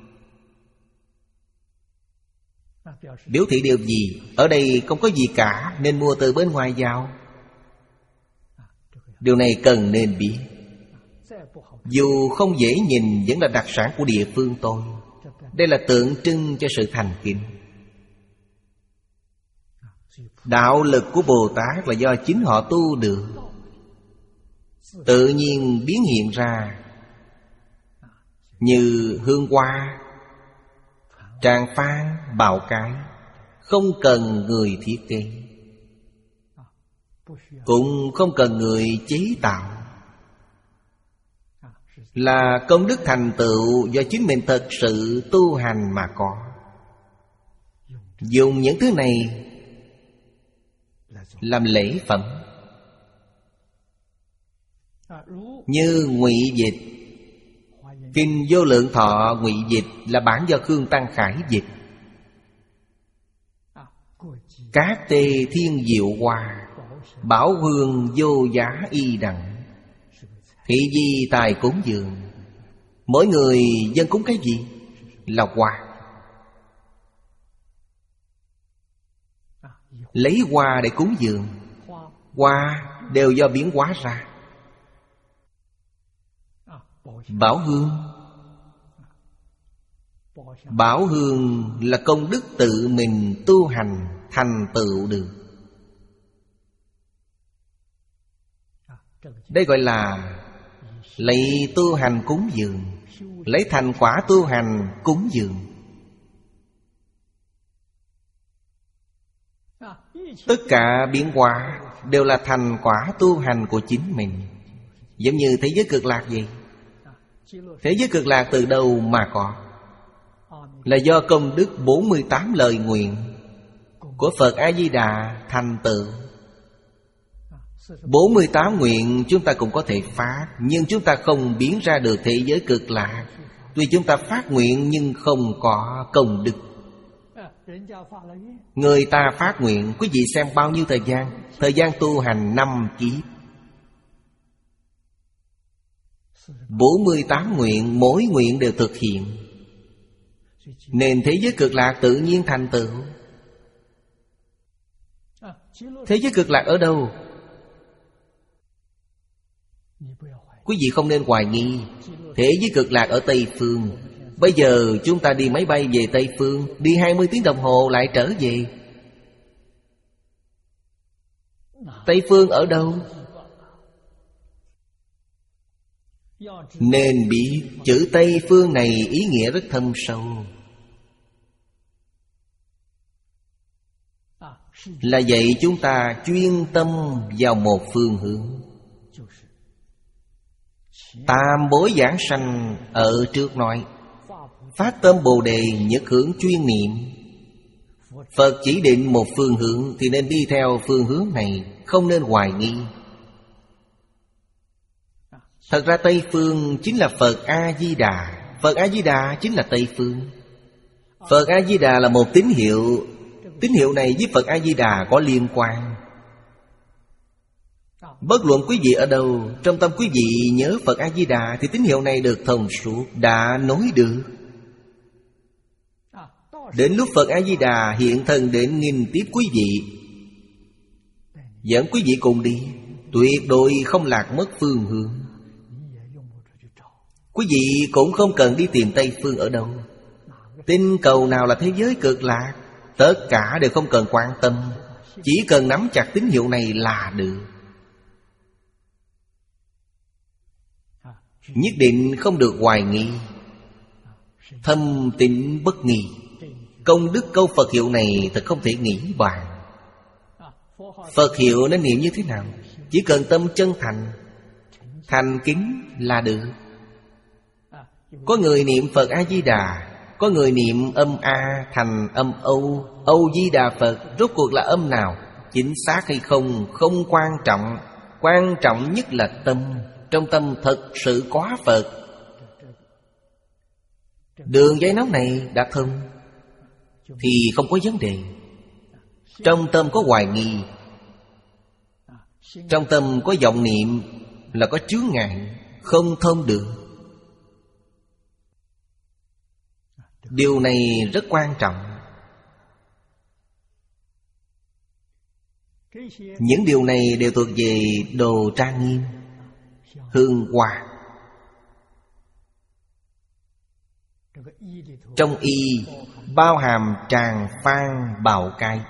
Biểu thị điều gì? Ở đây không có gì cả, nên mua từ bên ngoài vào. Điều này cần nên biết. Dù không dễ nhìn, vẫn là đặc sản của địa phương tôi. Đây là tượng trưng cho sự thành kính. Đạo lực của Bồ Tát là do chính họ tu được, tự nhiên biến hiện ra. Như hương hoa, tràng phan, bào cái, không cần người thiết kế, cũng không cần người chế tạo, là công đức thành tựu do chính mình thật sự tu hành mà có. Dùng những thứ này làm lễ phẩm. Như ngụy dịch, Kinh Vô Lượng Thọ ngụy dịch là bản do Khương Tăng Khải dịch. Cát tê thiên diệu hoa, bảo hương vô giá y đẳng, thị di tài cúng dường. Mỗi người dân cúng cái gì? Là hoa. Lấy hoa để cúng dường. Hoa đều do biến hóa ra. Bảo hương, bảo hương là công đức tự mình tu hành thành tựu được. Đây gọi là lấy tu hành cúng dường, lấy thành quả tu hành cúng dường. Tất cả biến hóa đều là thành quả tu hành của chính mình. Giống như thế giới cực lạc vậy. Thế giới cực lạc từ đâu mà có? Là do công đức bốn mươi tám lời nguyện của Phật A-di-đà thành tựu. Bốn mươi tám nguyện chúng ta cũng có thể phát, nhưng chúng ta không biến ra được thế giới cực lạc. Tuy chúng ta phát nguyện nhưng không có công đức. Người ta phát nguyện, quý vị xem bao nhiêu thời gian? Thời gian tu hành năm kiếp. Bốn mươi tám nguyện, mỗi nguyện đều thực hiện, nên thế giới cực lạc tự nhiên thành tựu. Thế giới cực lạc ở đâu? Quý vị không nên hoài nghi. Thế giới cực lạc ở Tây Phương. Bây giờ chúng ta đi máy bay về Tây Phương, đi hai mươi tiếng đồng hồ lại trở về. Tây Phương ở đâu? Nên biết chữ Tây Phương này ý nghĩa rất thâm sâu. Là vậy chúng ta chuyên tâm vào một phương hướng. Tam bối giảng sanh ở trước nói, phát tâm Bồ Đề nhất hướng chuyên niệm. Phật chỉ định một phương hướng thì nên đi theo phương hướng này, không nên hoài nghi. Thật ra Tây Phương chính là Phật A-di-đà. Phật A-di-đà chính là Tây Phương. Phật A-di-đà là một tín hiệu. Tín hiệu này với Phật A-di-đà có liên quan. Bất luận quý vị ở đâu, trong tâm quý vị nhớ Phật A-di-đà thì tín hiệu này được thông suốt, đã nối được. Đến lúc Phật A-di-đà hiện thân đến nghìn tiếp quý vị, dẫn quý vị cùng đi, tuyệt đối không lạc mất phương hướng. Quý vị cũng không cần đi tìm Tây Phương ở đâu. Tinh cầu nào là thế giới cực lạc, tất cả đều không cần quan tâm. Chỉ cần nắm chặt tín hiệu này là được. Nhất định không được hoài nghi. Thâm tín bất nghi. Công đức câu Phật hiệu này thật không thể nghĩ bàn. Phật hiệu nên niệm như thế nào? Chỉ cần tâm chân thành, thành kính là được. Có người niệm Phật A-di-đà, có người niệm âm A thành âm Âu. Âu-di-đà Phật rốt cuộc là âm nào? Chính xác hay không không quan trọng. Quan trọng nhất là tâm. Trong tâm thật sự có Phật. Đường dây nóng này đã thông thì không có vấn đề. Trong tâm có hoài nghi, trong tâm có vọng niệm là có chướng ngại, không thông được. Điều này rất quan trọng. Những điều này đều thuộc về đồ trang nghiêm, hương hoa. Trong y bao hàm tràng phan bào cai.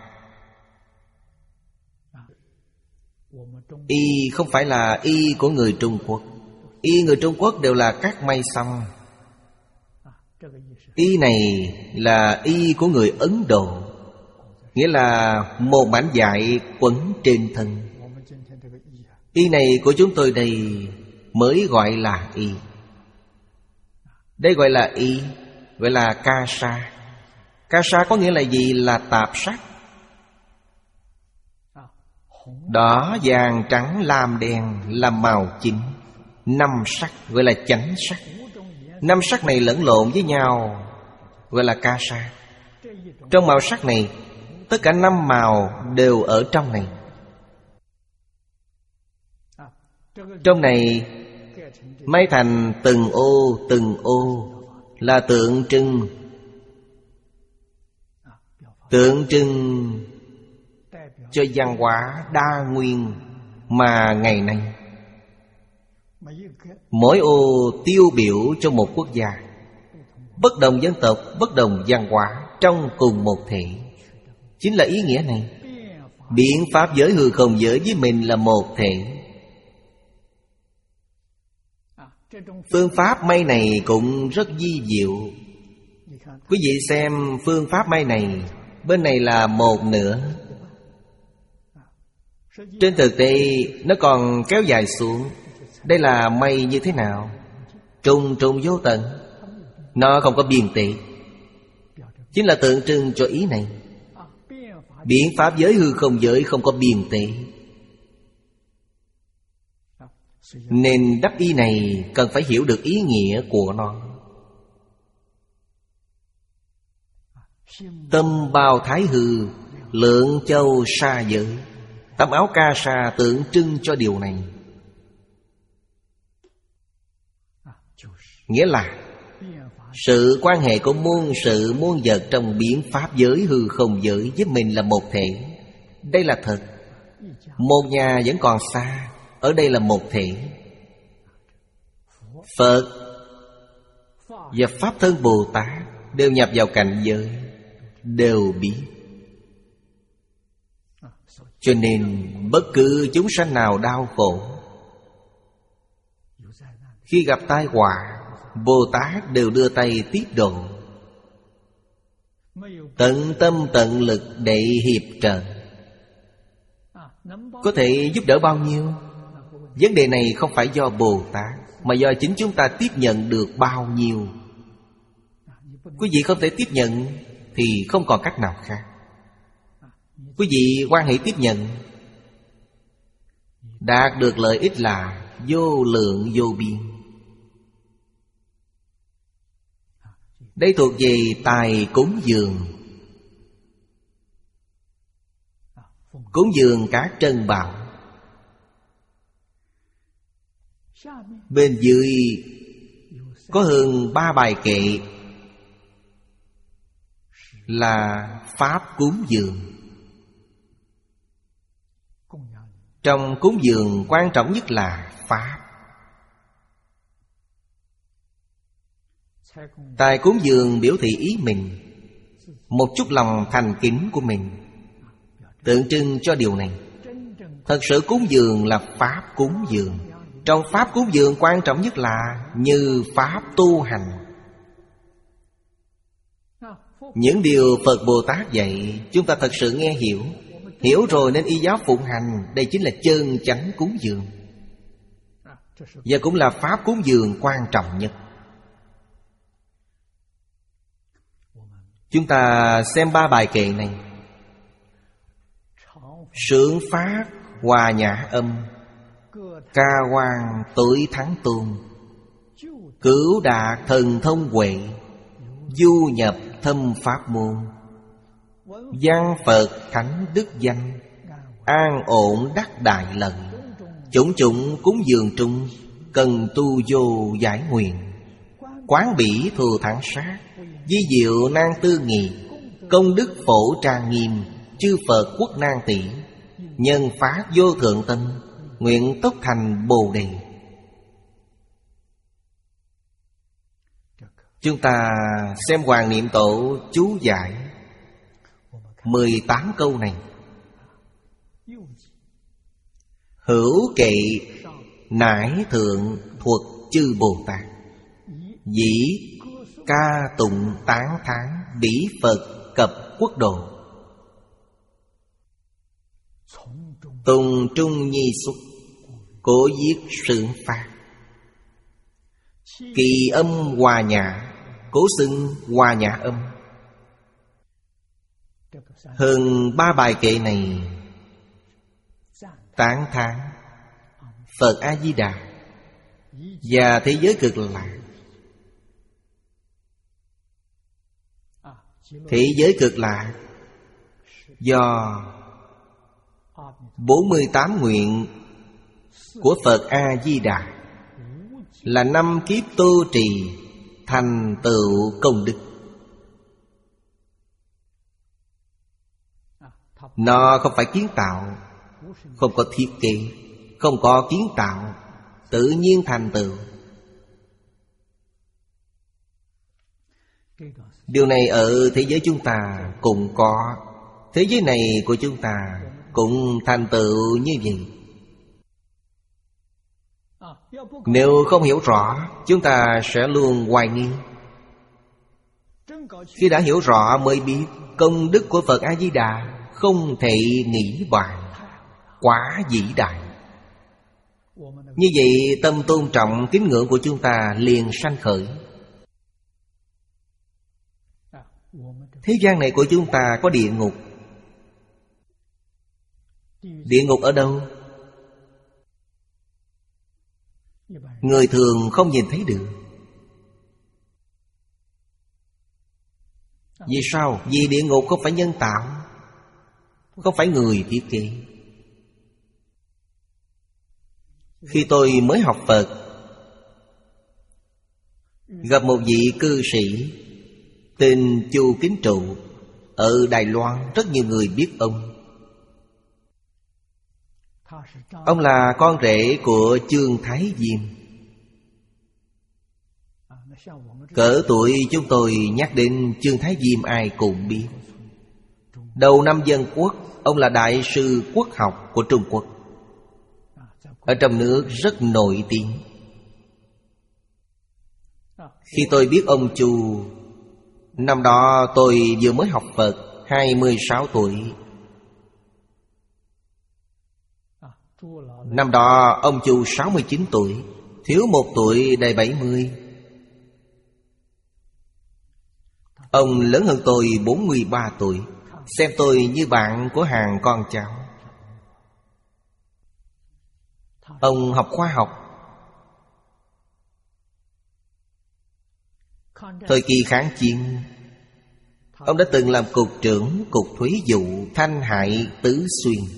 Y không phải là y của người Trung Quốc. Y người Trung Quốc đều là cắt may xong. Y này là y của người Ấn Độ, nghĩa là một mảnh vải quấn trên thân. Y này của chúng tôi đây mới gọi là y. Đây gọi là y, gọi là ca sa. Ca sa có nghĩa là gì? Là tạp sắc. Đỏ, vàng, trắng, lam, đen là màu chính. Năm sắc gọi là chánh sắc. Năm sắc này lẫn lộn với nhau gọi là ca sa. Trong màu sắc này, tất cả năm màu đều ở trong này. Trong này mấy thành từng ô từng ô là tượng trưng, tượng trưng cho văn hóa đa nguyên mà ngày nay. Mỗi ô tiêu biểu cho một quốc gia, bất đồng dân tộc, bất đồng văn hóa trong cùng một thể. Chính là ý nghĩa này. Biện pháp giới hư không giới với mình là một thể. Phương pháp may này cũng rất vi diệu. Quý vị xem phương pháp may này, bên này là một nửa. Trên thực tế nó còn kéo dài xuống. Đây là may như thế nào? Trùng trùng vô tận. Nó không có biên tị. Chính là tượng trưng cho ý này. Biến pháp giới hư không giới không có biên tế, nên đắp y này cần phải hiểu được ý nghĩa của nó. Tâm bao thái hư, lượng châu sa giới. Tấm áo ca sa tượng trưng cho điều này. Nghĩa là sự quan hệ của muôn sự muôn vật trong biến pháp giới hư không giới với mình là một thể. Đây là thật. Một nhà vẫn còn xa, ở đây là một thể. Phật và Pháp Thân Bồ Tát đều nhập vào cảnh giới, đều biết. Cho nên bất cứ chúng sanh nào đau khổ, khi gặp tai họa, Bồ Tát đều đưa tay tiếp độ, tận tâm tận lực để hiệp trợ. Có thể giúp đỡ bao nhiêu? Vấn đề này không phải do Bồ Tát, mà do chính chúng ta tiếp nhận được bao nhiêu. Quý vị không thể tiếp nhận thì không còn cách nào khác. Quý vị quan hệ tiếp nhận, đạt được lợi ích là vô lượng vô biên. Đây thuộc về tài cúng dường. Cúng dường các trân bảo. Bên dưới có hơn ba bài kệ là pháp cúng dường. Trong cúng dường quan trọng nhất là pháp. Tài cúng dường biểu thị ý mình, một chút lòng thành kính của mình, tượng trưng cho điều này. Thật sự cúng dường là pháp cúng dường. Trong pháp cúng dường quan trọng nhất là như pháp tu hành. Những điều Phật Bồ Tát dạy chúng ta thật sự nghe hiểu. Hiểu rồi nên y giáo phụng hành. Đây chính là chân chánh cúng dường, và cũng là pháp cúng dường quan trọng nhất. Chúng ta xem ba bài kệ này. Sướng pháp hòa nhã âm, ca quan tối thắng tôn, cứu đạt thần thông huệ, du nhập thâm pháp môn, văn Phật thánh đức danh, an ổn đắc đại lần. Chủng chủng cúng dường trung, cần tu vô giải nguyện. Quán bỉ thù thắng sát, di diệu nan tư nghị. Công đức phổ trang nghiêm, chư Phật quốc nan tỷ. Nhân phát vô thượng tâm, nguyện tốc thành Bồ Đề. Chúng ta xem Hoàng Niệm Tổ chú giải mười tám câu này. Hữu kệ nải thượng thuật chư Bồ Tát, dĩ ca tụng tán thán bỉ Phật cập quốc độ. Tùng trung nhi xuất, cố viết sướng phát. Kỳ âm hòa nhã, cố xưng hòa nhã âm. Hơn ba bài kệ này tán thán Phật A-di-đà và thế giới cực lạc. Thế giới cực lạc do bốn mươi tám nguyện của Phật A-di-đà, là năm kiếp tu trì thành tựu công đức. Nó không phải kiến tạo, không có thiết kế, không có kiến tạo, tự nhiên thành tựu. Điều này ở thế giới chúng ta cũng có. Thế giới này của chúng ta cũng thành tựu như vậy. Nếu không hiểu rõ, chúng ta sẽ luôn hoài nghi. Khi đã hiểu rõ mới biết công đức của Phật A-di-đà không thể nghĩ bàn, quá vĩ đại. Như vậy tâm tôn trọng kính ngưỡng của chúng ta liền sanh khởi. Thế gian này của chúng ta có địa ngục, Địa ngục ở đâu? Người thường không nhìn thấy được. Vì sao? Vì địa ngục không phải nhân tạo, không phải người thiết kế. Khi tôi mới học Phật, gặp một vị cư sĩ tên Chu Kính Trụ ở Đài Loan. Rất nhiều người biết ông. Ông là con rể của Chương Thái Diêm. Cỡ tuổi chúng tôi nhắc đến Chương Thái Diêm ai cũng biết. Đầu năm Dân Quốc, ông là đại sư quốc học của Trung Quốc. Ở trong nước rất nổi tiếng. Khi tôi biết ông Chu, năm đó tôi vừa mới học Phật, hai mươi sáu tuổi. Năm đó ông Chu sáu mươi chín tuổi, thiếu một tuổi đầy bảy mươi. Ông lớn hơn tôi bốn mươi ba tuổi, xem tôi như bạn của hàng con cháu. Ông học khoa học. Thời kỳ kháng chiến, ông đã từng làm cục trưởng Cục Thủy vụ Thanh Hải Tứ Xuyên.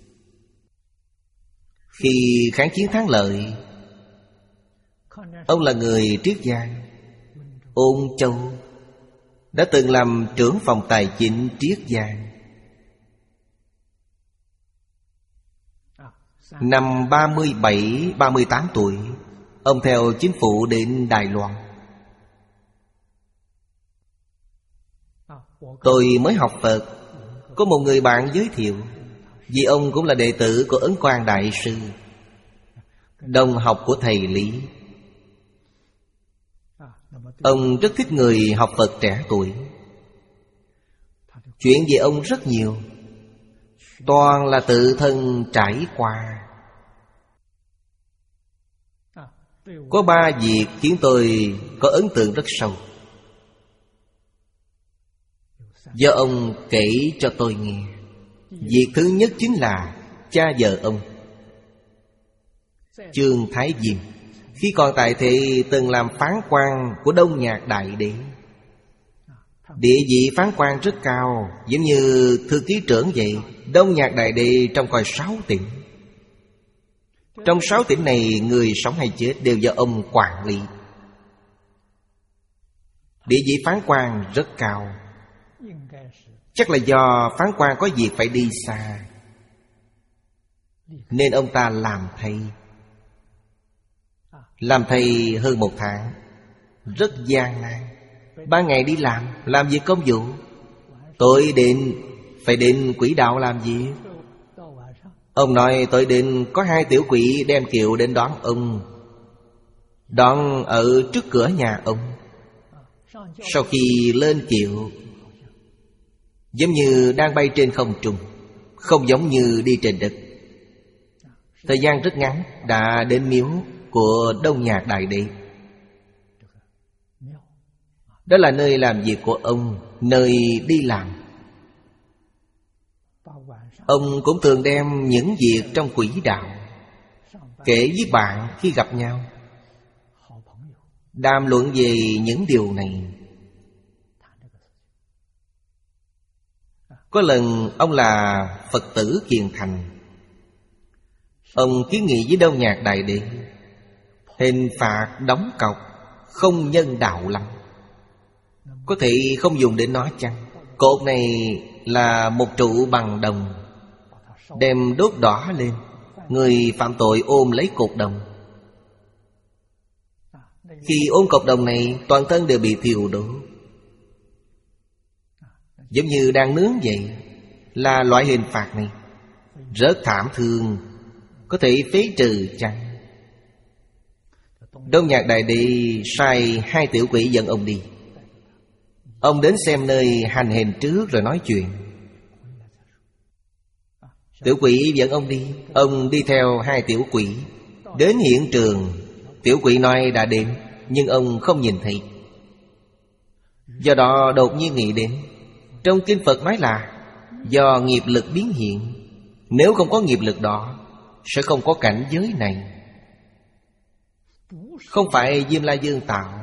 Khi kháng chiến thắng lợi, ông là người Triết Giang, Ôn Châu, đã từng làm trưởng phòng tài chính Triết Giang. Năm ba mươi bảy, ba mươi tám tuổi, ông theo chính phủ đến Đài Loan. Tôi mới học Phật, có một người bạn giới thiệu, vì ông cũng là đệ tử của Ấn Quang Đại Sư, đồng học của thầy Lý. Ông rất thích người học Phật trẻ tuổi. Chuyện về ông rất nhiều, toàn là tự thân trải qua. Có ba việc khiến tôi có ấn tượng rất sâu, do ông kể cho tôi nghe. Việc thứ nhất chính là cha vợ ông, Chương Thái Diêm, khi còn tại thế từng làm phán quan của Đông Nhạc Đại Đế. Địa vị phán quan rất cao, giống như thư ký trưởng vậy. Đông Nhạc Đại Đế trông coi sáu tỉnh. Trong sáu tỉnh này, người sống hay chết đều do ông quản lý. Địa vị phán quan rất cao. Chắc là do phán quan có việc phải đi xa, nên ông ta làm thầy. Làm thầy hơn một tháng, rất gian nan. Ban ngày đi làm, làm việc công vụ. Tối đến, phải đến quỹ đạo làm việc. Ông nói tối đến có hai tiểu quỷ đem kiệu đến đón ông, đón ở trước cửa nhà ông. Sau khi lên kiệu, giống như đang bay trên không trung, không giống như đi trên đất. Thời gian rất ngắn đã đến miếu của Đông Nhạc Đại Đế. Đó là nơi làm việc của ông, nơi đi làm. Ông cũng thường đem những việc trong quỹ đạo kể với bạn khi gặp nhau, đàm luận về những điều này. Có lần ông là Phật tử Kiền Thành, ông kiến nghị với Đông Nhạc Đại Đế, hình phạt đóng cọc không nhân đạo lắm, có thể không dùng để nó chăng? Cột này là một trụ bằng đồng, đem đốt đỏ lên, người phạm tội ôm lấy cột đồng. Khi ôm cột đồng này, toàn thân đều bị thiêu đốt, giống như đang nướng vậy. Là loại hình phạt này rất thảm thương, có thể phế trừ chăng? Đông Nhạc Đại Đế sai hai tiểu quỷ dẫn ông đi. Ông đến xem nơi hành hình trước rồi nói chuyện. Tiểu quỷ dẫn ông đi. Ông đi theo hai tiểu quỷ đến hiện trường. Tiểu quỷ nói đã đến, nhưng ông không nhìn thấy. Do đó đột nhiên nghĩ đến, trong kinh Phật nói là do nghiệp lực biến hiện, Nếu không có nghiệp lực đó, sẽ không có cảnh giới này. Không phải Diêm La Dương tạo,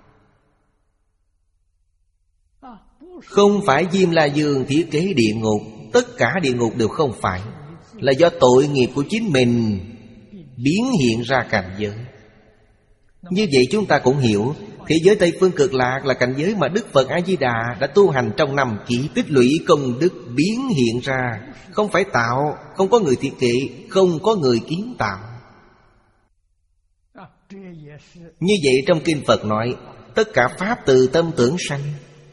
không phải Diêm La Dương thiết kế địa ngục. Tất cả địa ngục đều không phải, là do tội nghiệp của chính mình biến hiện ra cảnh giới. Như vậy chúng ta cũng hiểu, thế giới Tây Phương Cực Lạc là cảnh giới mà Đức Phật A-di-đà đã tu hành trong năm kỷ, tích lũy công đức biến hiện ra. Không phải tạo, không có người thiết kế, không có người kiến tạo. Như vậy trong Kinh Phật nói, tất cả pháp từ tâm tưởng sanh.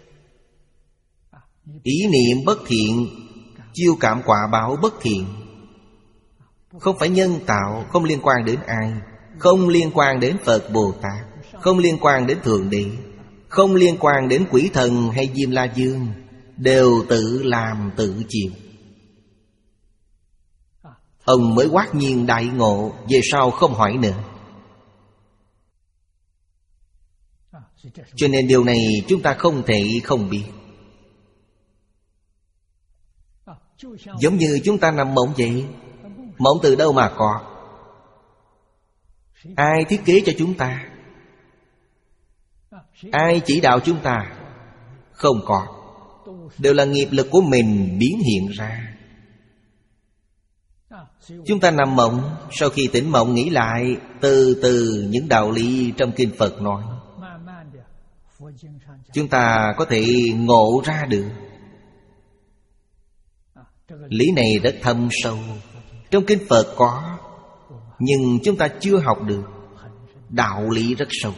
Ý niệm bất thiện, chiêu cảm quả báo bất thiện. Không phải nhân tạo, không liên quan đến ai, không liên quan đến Phật Bồ Tát, không liên quan đến Thượng Đế, không liên quan đến quỷ thần hay Diêm La Dương, đều tự làm tự chịu. Ông mới quát nhiên đại ngộ, về sau không hỏi nữa. Cho nên điều này chúng ta không thể không biết. Giống như chúng ta nằm mộng vậy. Mộng từ đâu mà có? Ai thiết kế cho chúng ta? Ai chỉ đạo chúng ta? Không có. Đều là nghiệp lực của mình biến hiện ra. Chúng ta nằm mộng, sau khi tỉnh mộng nghĩ lại, từ từ những đạo lý trong Kinh Phật nói, chúng ta có thể ngộ ra được. Lý này rất thâm sâu, trong Kinh Phật có, nhưng chúng ta chưa học được. Đạo lý rất sâu.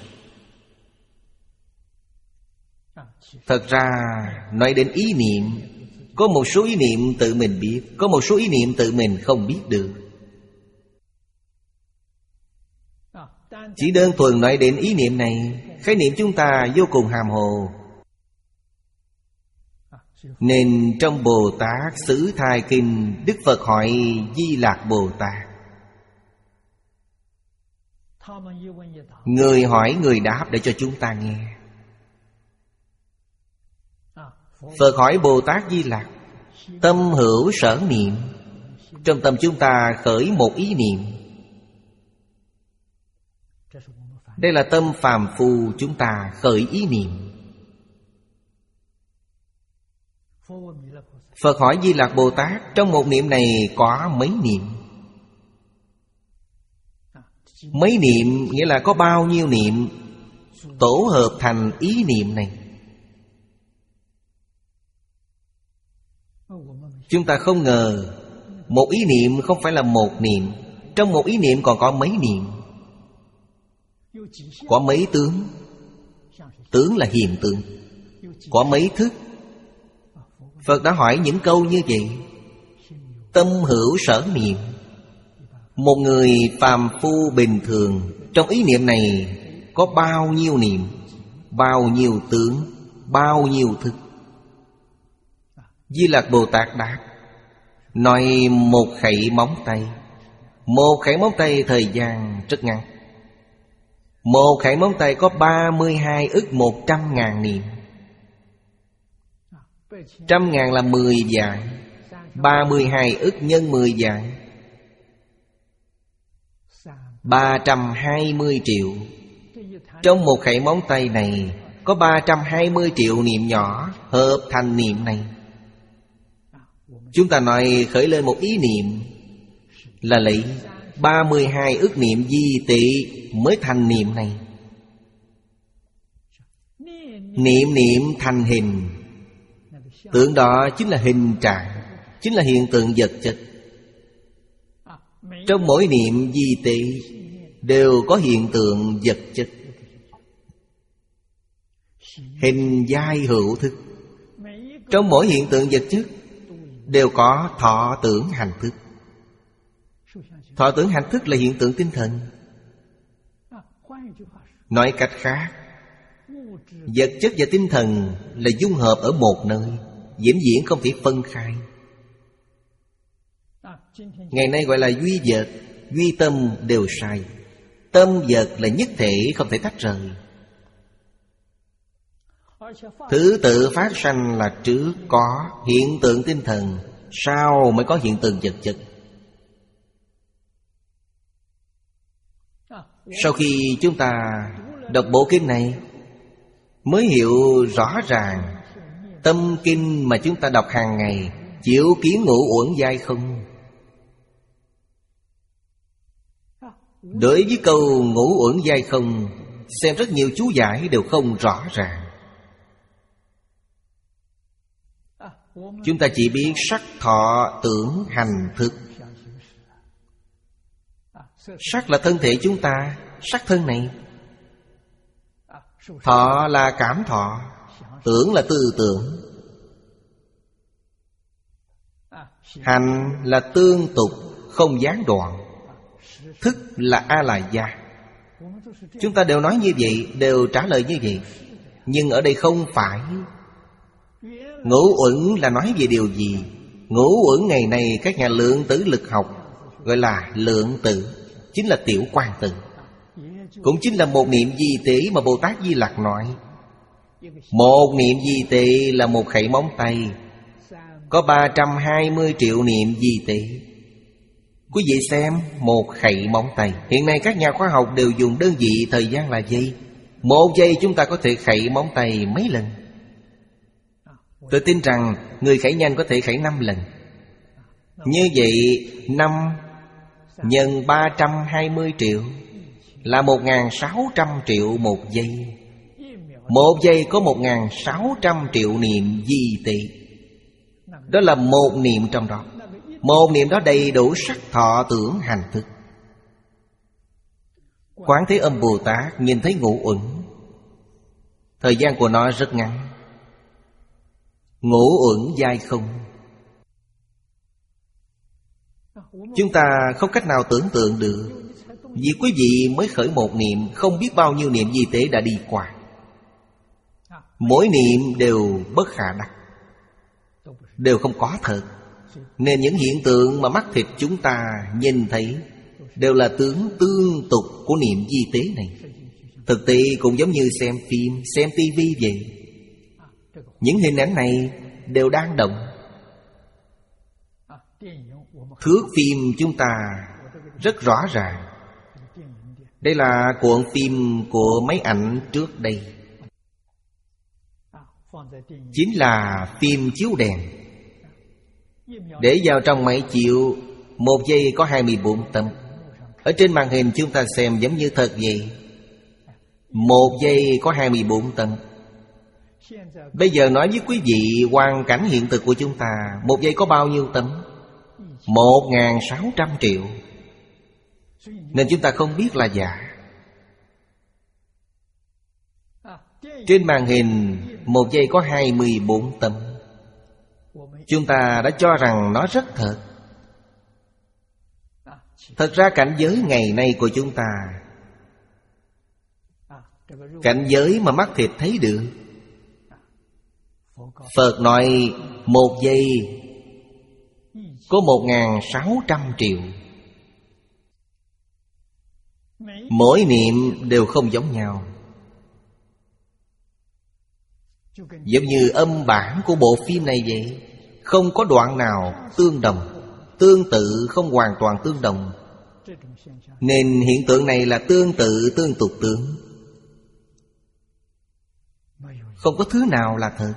Thật ra nói đến ý niệm, có một số ý niệm tự mình biết, có một số ý niệm tự mình không biết được. Chỉ đơn thuần nói đến ý niệm này, khái niệm chúng ta vô cùng hàm hồ. Nên trong Bồ Tát Xứ Thai Kinh, Đức Phật hỏi Di Lạc Bồ Tát. Người hỏi người đáp để cho chúng ta nghe. Phật hỏi Bồ Tát Di Lạc, tâm hữu sở niệm. Trong tâm chúng ta khởi một ý niệm. Đây là tâm phàm phu chúng ta khởi ý niệm. Phật hỏi Di Lạc Bồ Tát, trong một niệm này có mấy niệm? Mấy niệm nghĩa là có bao nhiêu niệm tổ hợp thành ý niệm này? Chúng ta không ngờ một ý niệm không phải là một niệm. Trong một ý niệm còn có mấy niệm? Có mấy tướng? Tướng là hiện tượng. Có mấy thức? Phật đã hỏi những câu như vậy. Tâm hữu sở niệm. Một người phàm phu bình thường, trong ý niệm này có bao nhiêu niệm, bao nhiêu tướng, bao nhiêu thức? Di Lạc Bồ Tát đáp, nói một khẩy móng tay. Một khẩy móng tay thời gian rất ngắn. Một khẩy móng tay có ba mươi hai ức một trăm ngàn niệm. Trăm ngàn là mười vạn, ba mươi hai ức nhân mười vạn, ba trăm hai mươi triệu. Trong một khẩy móng tay này có ba trăm hai mươi triệu niệm nhỏ hợp thành niệm này. Chúng ta nói khởi lên một ý niệm là lấy ba mươi hai ức niệm di tị mới thành niệm này. Niệm niệm thành hình. Tượng đó chính là hình trạng, chính là hiện tượng vật chất. Trong mỗi niệm di tị đều có hiện tượng vật chất. Hình giai hữu thức. Trong mỗi hiện tượng vật chất đều có thọ tưởng hành thức. Thọ tưởng hành thức là hiện tượng tinh thần. Nói cách khác, vật chất và tinh thần là dung hợp ở một nơi, vĩnh viễn không thể phân khai. Ngày nay gọi là duy vật, duy tâm đều sai. Tâm vật là nhất thể, không thể tách rời. Thứ tự phát sanh là trước có hiện tượng tinh thần, sau mới có hiện tượng vật chất. Sau khi chúng ta đọc bộ kinh này, mới hiểu rõ ràng tâm kinh mà chúng ta đọc hàng ngày chiếu kiến ngũ uẩn giai không. Đối với câu ngũ uẩn giai không, xem rất nhiều chú giải đều không rõ ràng. Chúng ta chỉ biết sắc thọ tưởng hành thức. Sắc là thân thể chúng ta, sắc thân này. Thọ là cảm thọ, tưởng là tư tưởng. Hành là tương tục, không gián đoạn. Thức là A-la-gia. Chúng ta đều nói như vậy, đều trả lời như vậy. Nhưng ở đây không phải. Ngũ uẩn là nói về điều gì? Ngũ uẩn ngày nay các nhà lượng tử lực học gọi là lượng tử, chính là tiểu quan tử. Cũng chính là một niệm di tế mà Bồ Tát Di Lặc nói. Một niệm di tế là một khẩy móng tay, có ba trăm hai mươi triệu niệm di tế. Quý vị xem, một khẩy móng tay. Hiện nay các nhà khoa học đều dùng đơn vị thời gian là giây. Một giây chúng ta có thể khẩy móng tay mấy lần. Tôi tin rằng người khẩy nhanh có thể khẩy năm lần. Như vậy năm nhân ba trăm hai mươi triệu là một nghìn sáu trăm triệu một giây. Một giây có một nghìn sáu trăm triệu niệm di tế. Đó là một niệm trong đó. Một niệm đó đầy đủ sắc thọ tưởng hành thức. Quán Thế Âm Bồ Tát nhìn thấy ngũ uẩn, thời gian của nó rất ngắn. Ngũ uẩn giai không. Chúng ta không cách nào tưởng tượng được. Vì quý vị mới khởi một niệm, không biết bao nhiêu niệm di tế đã đi qua. Mỗi niệm đều bất khả đắc, đều không có thật. Nên những hiện tượng mà mắt thịt chúng ta nhìn thấy đều là tướng tương tục của niệm di tế này. Thực tế cũng giống như xem phim, xem tivi vậy. Những hình ảnh này đều đang động. Thước phim chúng ta rất rõ ràng. Đây là cuộn phim của máy ảnh trước đây, chính là phim chiếu đèn. Để vào trong máy chiếu, một giây có hai mươi bốn tấm. Ở trên màn hình chúng ta xem giống như thật vậy. Một giây có hai mươi bốn tấm. Bây giờ nói với quý vị hoàn cảnh hiện thực của chúng ta, một giây có bao nhiêu tấm? Một nghìn sáu trăm triệu. Nên chúng ta không biết là giả. Trên màn hình một giây có hai mươi bốn tấm. Chúng ta đã cho rằng nó rất thật. Thật ra cảnh giới ngày nay của chúng ta, cảnh giới mà mắt thịt thấy được, Phật nói một giây có một nghìn sáu trăm triệu. Mỗi niệm đều không giống nhau. Giống như âm bản của bộ phim này vậy, không có đoạn nào tương đồng. Tương tự không hoàn toàn tương đồng. Nên hiện tượng này là tương tự tương tục tướng. Không có thứ nào là thật.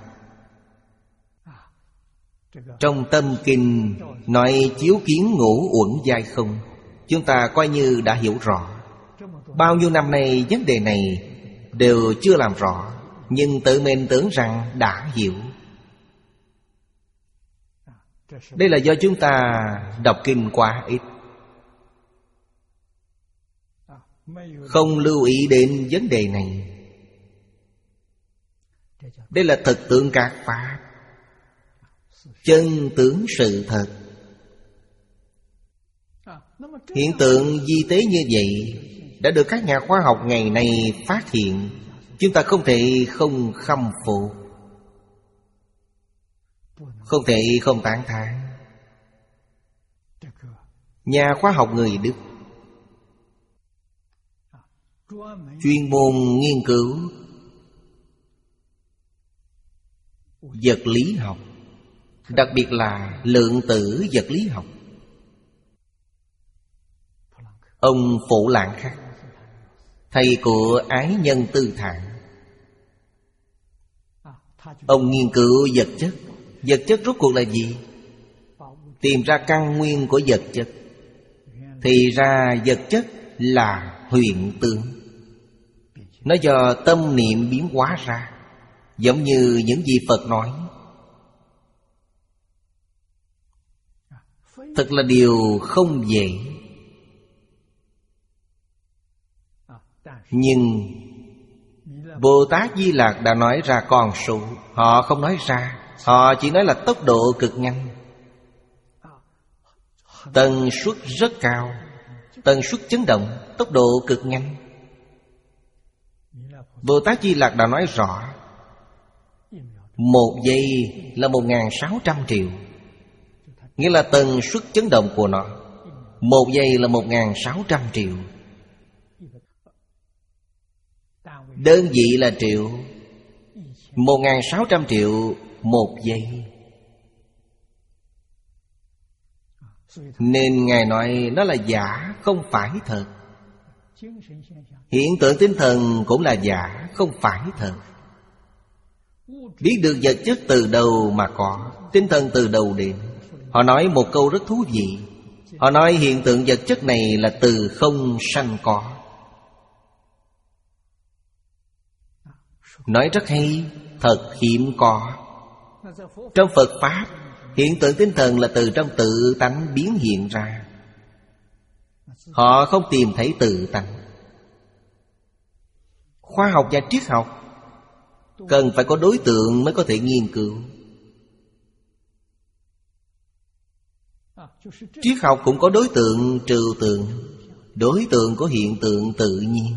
Trong tâm kinh nói chiếu kiến ngũ uẩn giai không, chúng ta coi như đã hiểu rõ. Bao nhiêu năm nay vấn đề này đều chưa làm rõ, nhưng tự mình tưởng rằng đã hiểu. Đây là do chúng ta đọc kinh quá ít, không lưu ý đến vấn đề này. Đây là thực tượng các pháp, chân tướng sự thật. Hiện tượng di tế như vậy đã được các nhà khoa học ngày nay phát hiện. Chúng ta không thể không khâm phục, không thể không tán thán. Nhà khoa học người Đức chuyên môn nghiên cứu vật lý học, đặc biệt là lượng tử vật lý học. Ông Phổ Lãng Khắc thầy của ái nhân tư thản. Ông nghiên cứu vật chất. Vật chất rốt cuộc là gì? Tìm ra căn nguyên của vật chất. Thì ra vật chất là huyễn tướng. Nó do tâm niệm biến hóa ra. Giống như những gì Phật nói. Thật là điều không dễ. Nhưng Bồ Tát Di Lặc đã nói ra con số. Họ không nói ra. Họ chỉ nói là tốc độ cực nhanh, tần suất rất cao. Tần suất chấn động, tốc độ cực nhanh. Bồ Tát Di Lặc đã nói rõ. Một giây là một nghìn sáu trăm triệu. Nghĩa là tần suất chấn động của nó. Một giây là một nghìn sáu trăm triệu. Đơn vị là triệu. Một nghìn sáu trăm triệu một giây. Nên Ngài nói nó là giả, không phải thật. Hiện tượng tinh thần cũng là giả, không phải thật. Biết được vật chất từ đầu mà có, tinh thần từ đầu đến. Họ nói một câu rất thú vị. Họ nói hiện tượng vật chất này là từ không sanh có. Nói rất hay, thật hiếm có. Trong Phật Pháp, hiện tượng tinh thần là từ trong tự tánh biến hiện ra. Họ không tìm thấy tự tánh. Khoa học và triết học cần phải có đối tượng mới có thể nghiên cứu. Triết học cũng có đối tượng trừu tượng. Đối tượng của hiện tượng tự nhiên.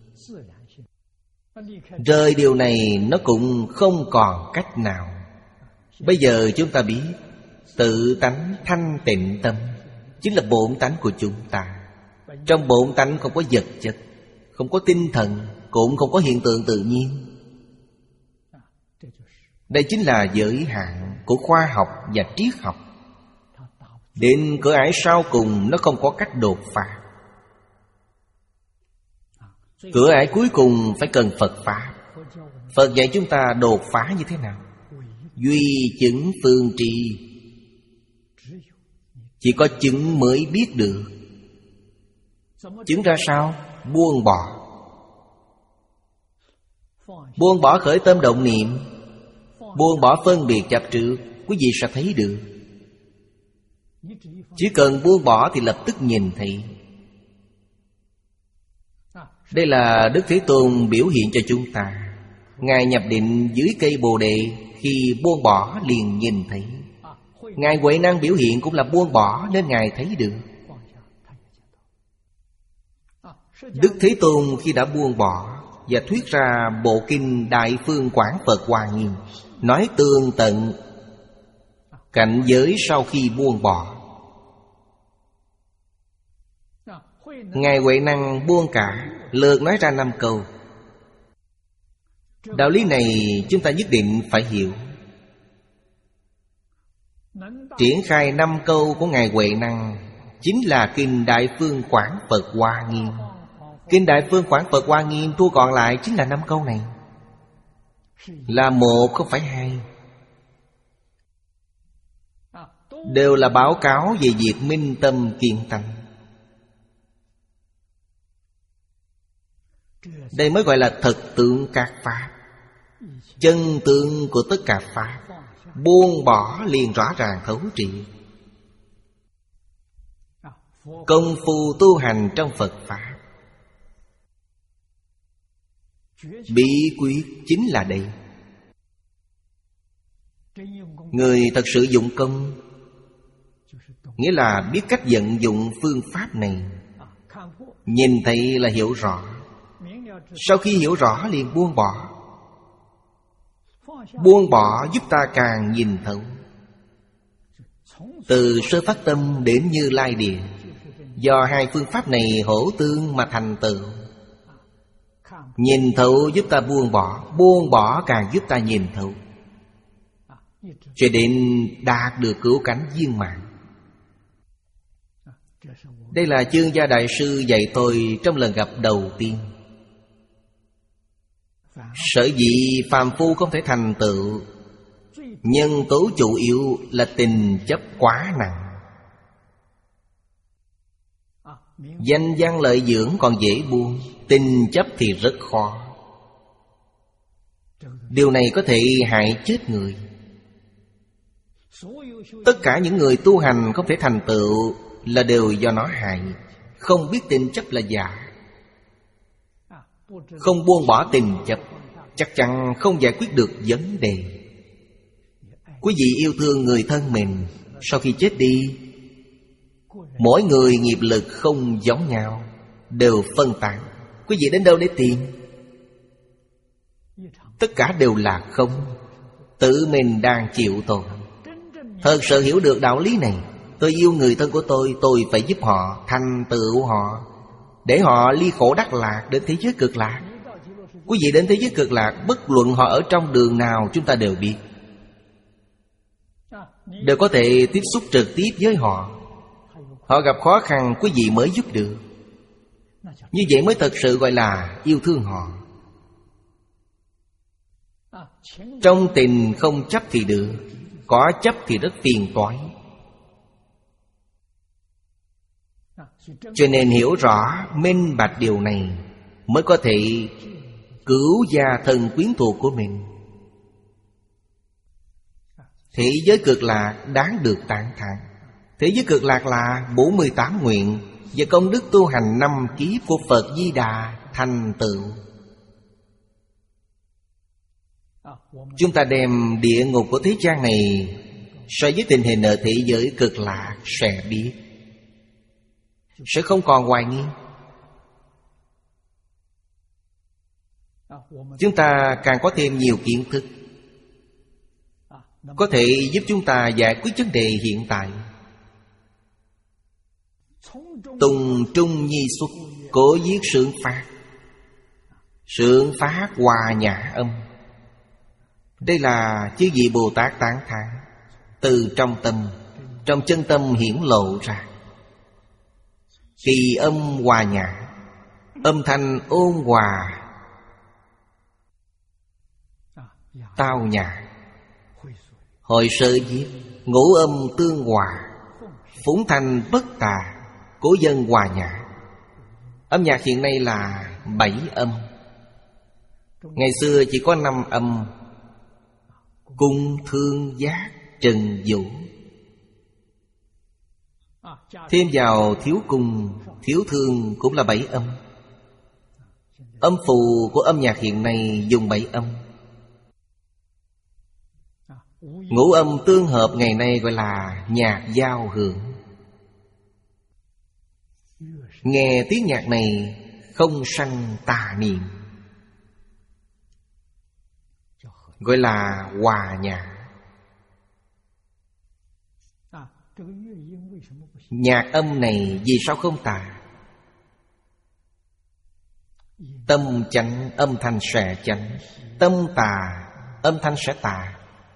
Rời điều này nó cũng không còn cách nào. Bây giờ chúng ta biết tự tánh thanh tịnh tâm chính là bổn tánh của chúng ta. Trong bổn tánh không có vật chất, không có tinh thần, cũng không có hiện tượng tự nhiên. Đây chính là giới hạn của khoa học và triết học. Đến cửa ải sau cùng nó không có cách đột phá. Cửa ải cuối cùng phải cần Phật Pháp. Phật dạy chúng ta đột phá như thế nào? Duy chứng phương tri. Chỉ có chứng mới biết được. Chứng ra sao? Buông bỏ. Buông bỏ khởi tâm động niệm, buông bỏ phân biệt chấp trước. Quý vị sẽ thấy được. Chỉ cần buông bỏ thì lập tức nhìn thấy. Đây là Đức Thế Tôn biểu hiện cho chúng ta. Ngài nhập định dưới cây Bồ Đề, khi buông bỏ liền nhìn thấy. Ngài Huệ Năng biểu hiện cũng là buông bỏ, nên Ngài thấy được. Đức Thế Tôn khi đã buông bỏ và thuyết ra bộ kinh Đại Phương Quảng Phật Hoa Nghiêm, nói tường tận cảnh giới sau khi buông bỏ. Ngài Huệ Năng buông cả, lượt nói ra năm câu. Đạo lý này chúng ta nhất định phải hiểu. Triển khai năm câu của Ngài Huệ Năng chính là kinh Đại Phương Quảng Phật Hoa Nghiêm. Kinh Đại Phương Quảng Phật Hoa Nghiêm thu gọn lại chính là năm câu này. Là một không phải hai. Đều là báo cáo về việc minh tâm kiên tánh. Đây mới gọi là thật tướng các pháp. Chân tướng của tất cả pháp. Buông bỏ liền rõ ràng thấu triệt. Công phu tu hành trong Phật Pháp, bí quyết chính là đây. Người thật sự dụng công, nghĩa là biết cách vận dụng phương pháp này. Nhìn thấy là hiểu rõ. Sau khi hiểu rõ liền buông bỏ. Buông bỏ giúp ta càng nhìn thấu. Từ sơ phát tâm đến Như Lai Địa, do hai phương pháp này hỗ tương mà thành tựu. Nhìn thấu giúp ta buông bỏ, buông bỏ càng giúp ta nhìn thấu, cho đến đạt được cứu cánh viên mãn. Đây là Chương Gia Đại Sư dạy tôi trong lần gặp đầu tiên. Sở dĩ phàm phu không thể thành tựu, nhân tố chủ yếu là tình chấp quá nặng. Danh văn lợi dưỡng còn dễ buông, tình chấp thì rất khó. Điều này có thể hại chết người. Tất cả những người tu hành không thể thành tựu là đều do nó hại. Không biết tình chấp là giả, không buông bỏ tình chấp, chắc chắn không giải quyết được vấn đề. Quý vị yêu thương người thân mình, sau khi chết đi, mỗi người nghiệp lực không giống nhau, đều phân tán. Quý vị đến đâu để tìm? Tất cả đều là không. Tự mình đang chịu tội. Thật sự hiểu được đạo lý này, tôi yêu người thân của tôi, tôi phải giúp họ, thành tựu họ, để họ ly khổ đắc lạc, đến thế giới cực lạc. Quý vị đến thế giới cực lạc, bất luận họ ở trong đường nào, chúng ta đều biết, đều có thể tiếp xúc trực tiếp với họ. Họ gặp khó khăn, quý vị mới giúp được. Như vậy mới thật sự gọi là yêu thương họ. Trong tình không chấp thì được, có chấp thì rất phiền toái. Cho nên hiểu rõ, minh bạch điều này, mới có thể cứu gia thân quyến thuộc của mình. Thế giới cực lạc đáng được tán thán. Thế giới cực lạc là bốn mươi tám nguyện và công đức tu hành năm kiếp của Phật Di Đà thành tựu. Chúng ta đem địa ngục của thế gian này so với tình hình ở thế giới cực lạc sẽ biết, sẽ không còn hoài nghi. Chúng ta càng có thêm nhiều kiến thức, có thể giúp chúng ta giải quyết vấn đề hiện tại. Tùng trung nhi xuất, cố viết sướng phát. Sướng phát hòa nhã âm. Đây là chư vị Bồ Tát tán thán từ trong tâm, trong chân tâm hiển lộ ra. Kỳ âm hòa nhã, âm thanh ôn hòa, tao nhã. Hội sơ viết, ngũ âm tương hòa, phúng thanh bất tà, cố dân hòa nhã. Âm nhạc hiện nay là bảy âm. Ngày xưa chỉ có năm âm: cung, thương, giác, trần, vũ. Thêm vào thiếu cung, thiếu thương cũng là bảy âm. Âm phù của âm nhạc hiện nay dùng bảy âm. Ngũ âm tương hợp ngày nay gọi là nhạc giao hưởng. Nghe tiếng nhạc này không sanh tà niệm, gọi là hòa nhã. Nhạc âm này vì sao không tà? Tâm chánh, âm thanh sẽ chánh. Tâm tà, âm thanh sẽ tà.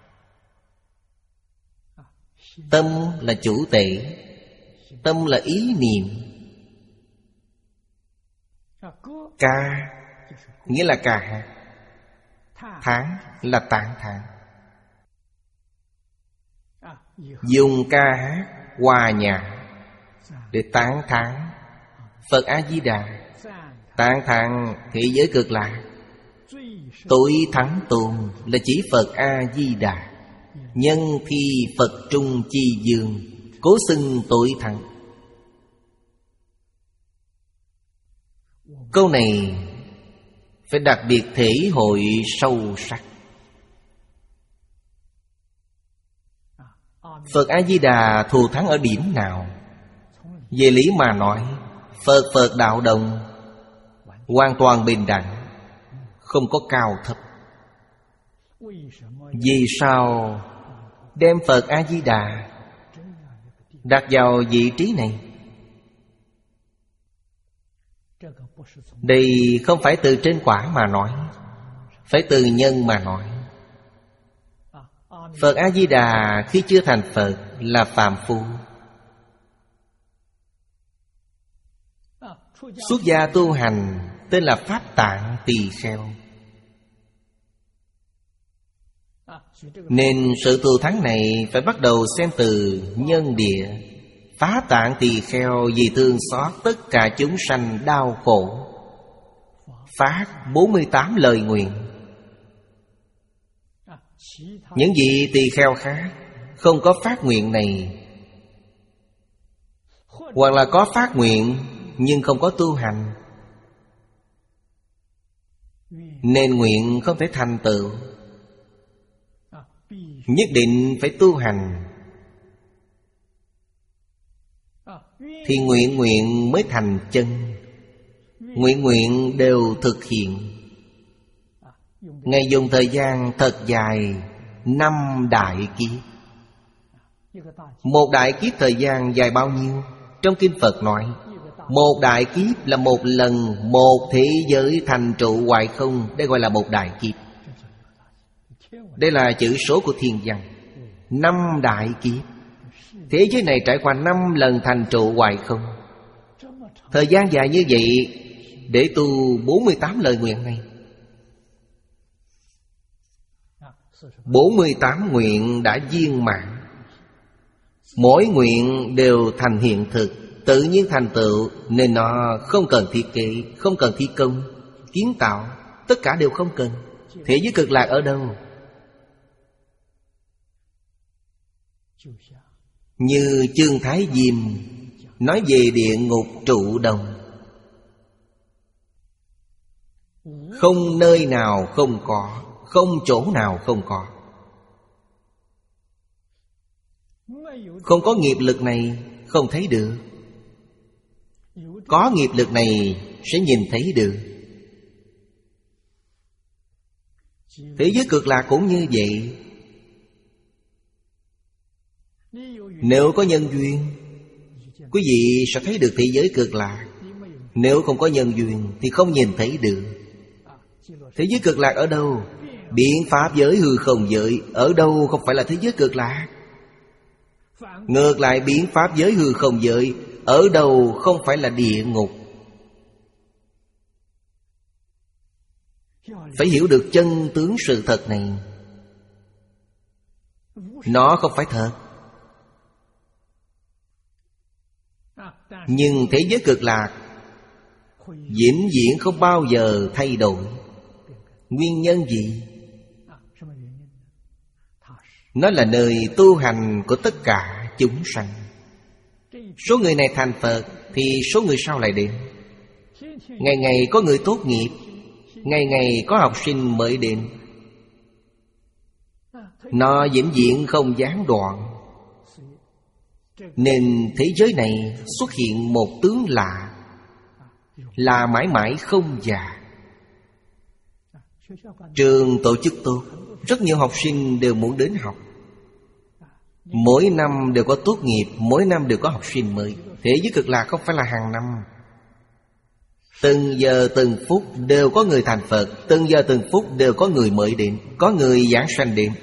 Tâm là chủ tể, tâm là ý niệm. Ca nghĩa là ca hát, thán là tán thán. Dùng ca hát hòa nhã để tán thán Phật A-di-đà, tán thán thế giới cực lạc. Tối thắng tôn là chỉ Phật A-di-đà, nhân thi Phật trung chi dương, cố xưng tối thắng. Câu này phải đặc biệt thể hội sâu sắc. Phật A-di-đà thù thắng ở điểm nào? Về lý mà nói, Phật Phật đạo đồng, hoàn toàn bình đẳng, không có cao thấp. Vì sao đem Phật A-di-đà đặt vào vị trí này? Đây không phải từ trên quả mà nói, phải từ nhân mà nói. Phật A-di-đà khi chưa thành Phật là phàm phu. Xuất gia tu hành tên là Pháp Tạng Tỳ Kheo. Nên sự thù thắng này phải bắt đầu xem từ nhân địa. Phá tạng tỳ kheo vì thương xót tất cả chúng sanh đau khổ, phát bốn mươi tám lời nguyện. Những vị tỳ kheo khác không có phát nguyện này, hoặc là có phát nguyện nhưng không có tu hành, nên nguyện không thể thành tựu. Nhất định phải tu hành thì nguyện nguyện mới thành chân. Nguyện nguyện đều thực hiện. Ngài dùng thời gian thật dài, năm đại kiếp. Một đại kiếp thời gian dài bao nhiêu? Trong Kinh Phật nói, một đại kiếp là một lần một thế giới thành trụ hoại không. Đây gọi là một đại kiếp. Đây là chữ số của thiên văn. Năm đại kiếp. Thế giới này trải qua năm lần thành trụ hoại không. Thời gian dài như vậy để tu bốn mươi tám lời nguyện này. bốn mươi tám nguyện đã viên mãn. Mỗi nguyện đều thành hiện thực, tự nhiên thành tựu. Nên nó không cần thiết kế, không cần thi công, kiến tạo, tất cả đều không cần. Thế giới cực lạc ở đâu? Như Chương Thái Diêm nói về địa ngục trụ đồng, không nơi nào không có, không chỗ nào không có. Không có nghiệp lực này không thấy được, có nghiệp lực này sẽ nhìn thấy được. Thế giới cực lạc cũng như vậy. Nếu có nhân duyên, quý vị sẽ thấy được thế giới cực lạc. Nếu không có nhân duyên thì không nhìn thấy được. Thế giới cực lạc ở đâu? Biện pháp giới hư không giới ở đâu không phải là thế giới cực lạc? Ngược lại, biện pháp giới hư không giới ở đâu không phải là địa ngục? Phải hiểu được chân tướng sự thật này. Nó không phải thật. Nhưng thế giới cực lạc vĩnh viễn không bao giờ thay đổi. Nguyên nhân gì? Nó là nơi tu hành của tất cả chúng sanh. Số người này thành Phật thì số người sau lại đến. Ngày ngày có người tốt nghiệp, ngày ngày có học sinh mới đến. Nó vĩnh viễn không gián đoạn. Nên thế giới này xuất hiện một tướng lạ, là mãi mãi không già. Trường tổ chức tốt, rất nhiều học sinh đều muốn đến học. Mỗi năm đều có tốt nghiệp, mỗi năm đều có học sinh mới. Thế giới cực lạc không phải là hàng năm. Từng giờ từng phút đều có người thành Phật, từng giờ từng phút đều có người mới đến, có người giảng sanh đến.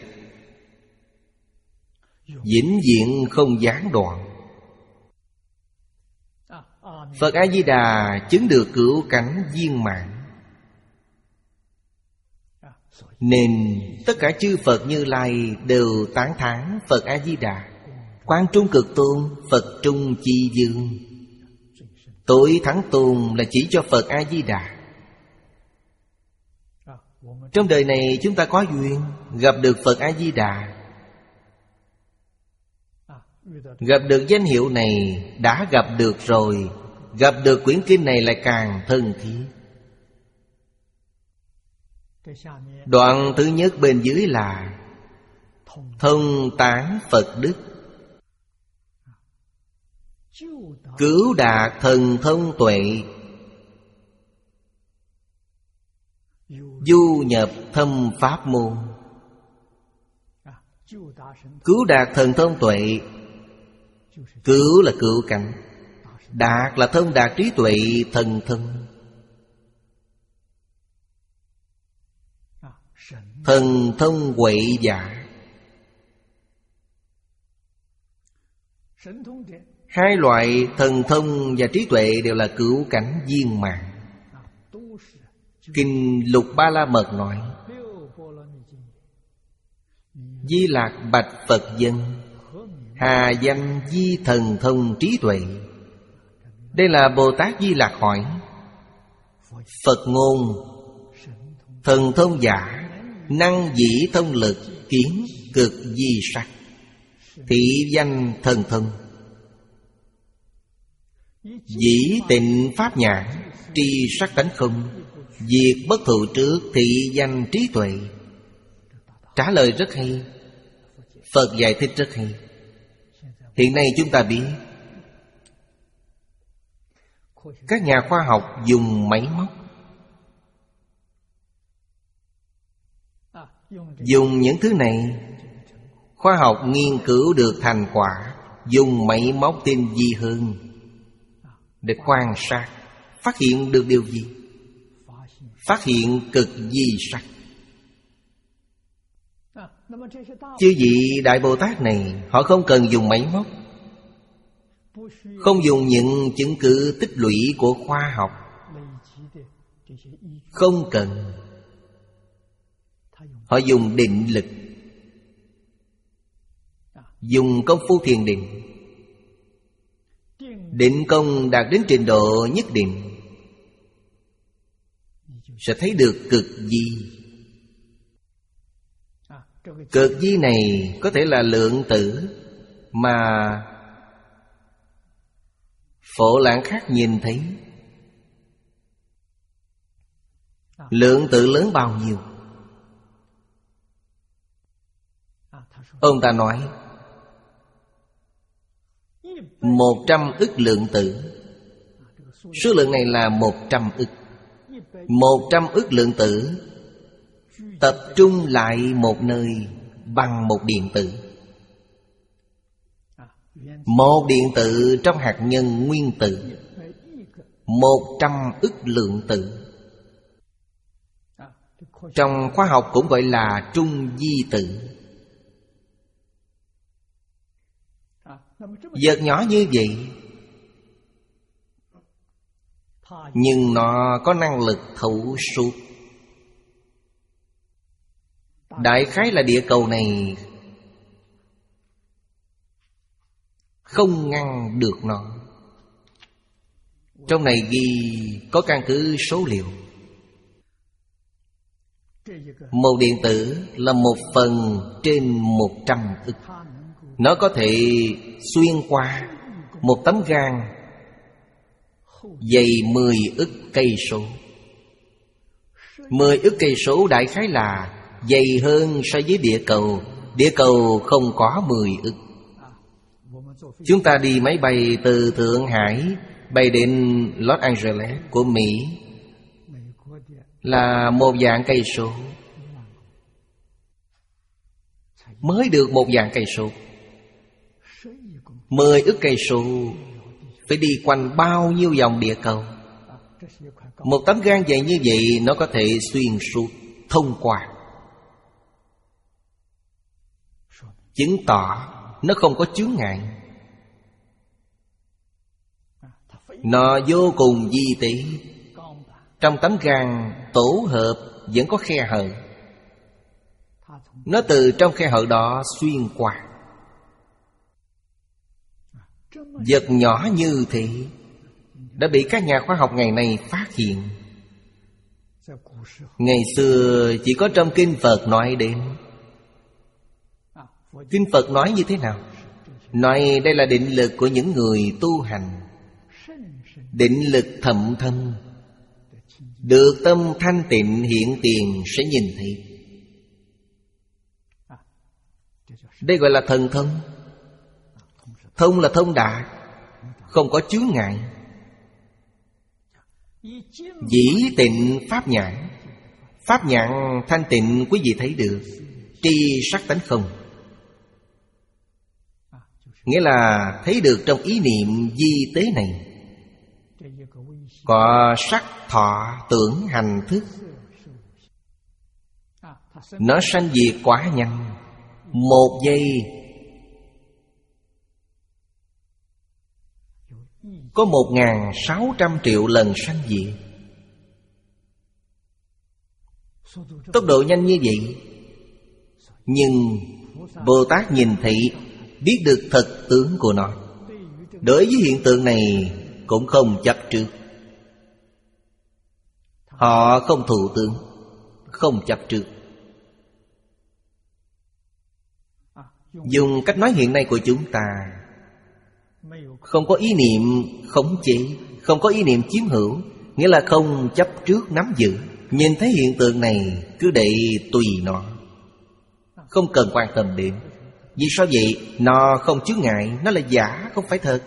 Vĩnh viễn không gián đoạn. Phật A-di-đà chứng được cửu cảnh viên mãn. Nên tất cả chư Phật Như Lai đều tán thán Phật A-di-đà. Quang Trung Cực Tôn, Phật Trung Chi Dương. Tối Thắng Tôn là chỉ cho Phật A-di-đà. Trong đời này chúng ta có duyên gặp được Phật A-di-đà, gặp được danh hiệu này, đã gặp được rồi. Gặp được quyển kinh này lại càng thân thiết. Đoạn thứ nhất bên dưới là thông tán Phật đức, cứu đạt thần thông tuệ, du nhập thâm pháp môn. Cứu đạt thần thông tuệ, cứu là cứu cảnh, đạt là thông đạt trí tuệ thần thông. Thần thông huệ giả. Hai loại thần thông và trí tuệ đều là cửu cảnh viên mãn. Kinh Lục Ba La Mật nói: Di Lạc bạch Phật dân: hà danh di thần thông trí tuệ. Đây là Bồ Tát Di Lạc hỏi. Phật ngôn thần thông giả, năng dĩ thông lực, kiến cực di sắc, thị danh thần thông. Dĩ tịnh pháp nhãn, tri sắc tánh không, diệt bất thụ trước, thị danh trí tuệ. Trả lời rất hay, Phật giải thích rất hay. Hiện nay chúng ta biết các nhà khoa học dùng máy móc, dùng những thứ này, khoa học nghiên cứu được thành quả. Dùng máy móc tinh vi hơn để quan sát, phát hiện được điều gì? Phát hiện cực di sắc. Chư vị Đại Bồ Tát này, họ không cần dùng máy móc, không dùng những chứng cứ tích lũy của khoa học, không cần. Họ dùng định lực, dùng công phu thiền định. Định công đạt đến trình độ nhất định, sẽ thấy được cực di. Cực di này có thể là lượng tử mà Phổ Lãng khác nhìn thấy. Lượng tử lớn bao nhiêu? Ông ta nói một trăm ức lượng tử. Số lượng này là một trăm ức. Một trăm ức lượng tử tập trung lại một nơi bằng một điện tử. Một điện tử trong hạt nhân nguyên tử, một trăm ức lượng tử. Trong khoa học cũng gọi là trung di tử. Vật nhỏ như vậy, nhưng nó có năng lực thấu suốt. Đại khái là địa cầu này không ngăn được nó. Trong này ghi có căn cứ số liệu. Một điện tử là một phần trên một trăm ức. Nó có thể xuyên qua một tấm gang dày mười ức cây số. Mười ức cây số đại khái là dày hơn so với địa cầu. Địa cầu không có mười ức. Chúng ta đi máy bay từ Thượng Hải bay đến Los Angeles của Mỹ là một vạn cây số. Mới được một vạn cây số. Mười ức cây số phải đi quanh bao nhiêu vòng địa cầu. Một tấm gang dày như vậy nó có thể xuyên suốt thông qua, chứng tỏ nó không có chướng ngại. Nó vô cùng vi tế. Trong tấm gang tổ hợp vẫn có khe hở. Nó từ trong khe hở đó xuyên qua. Vật nhỏ như thế đã bị các nhà khoa học ngày nay phát hiện. Ngày xưa chỉ có trong Kinh Phật nói đến. Kinh Phật nói như thế nào? Nói đây là định lực của những người tu hành. Định lực thậm thâm, được tâm thanh tịnh hiện tiền sẽ nhìn thấy. Đây gọi là thần thông. Thông là thông đạt, không có chướng ngại. Dĩ tịnh pháp nhãn. Pháp nhãn thanh tịnh quý vị thấy được. Tri sắc tánh không. Nghĩa là thấy được trong ý niệm vi tế này có sắc thọ tưởng hành thức. Nó sanh diệt quá nhanh. Một giây có một ngàn sáu trăm triệu lần sanh diệt. Tốc độ nhanh như vậy, nhưng Bồ Tát nhìn thấy, biết được thật tướng của nó. Đối với hiện tượng này cũng không chấp trước. Họ không thụ tướng, không chấp trước. Dùng cách nói hiện nay của chúng ta, không có ý niệm khống chế, không có ý niệm chiếm hữu, nghĩa là không chấp trước nắm giữ. Nhìn thấy hiện tượng này cứ để tùy nó, không cần quan tâm đến. Vì sao vậy? Nó không chướng ngại, nó là giả, không phải thật.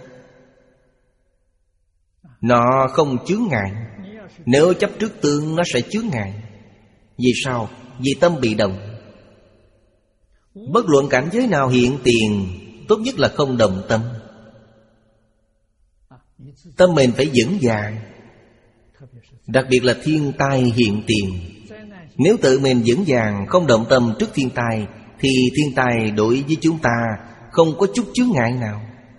Nó không chướng ngại. Nếu chấp trước tương nó sẽ chướng ngại. Vì sao? Vì tâm bị động. Bất luận cảnh giới nào hiện tiền, tốt nhất là không động tâm. Tâm mình phải vững vàng. Đặc biệt là thiên tai hiện tiền. Nếu tự mình vững vàng, không động tâm trước thiên tai, thì thiên tai đối với chúng ta không có chút chướng ngại nào.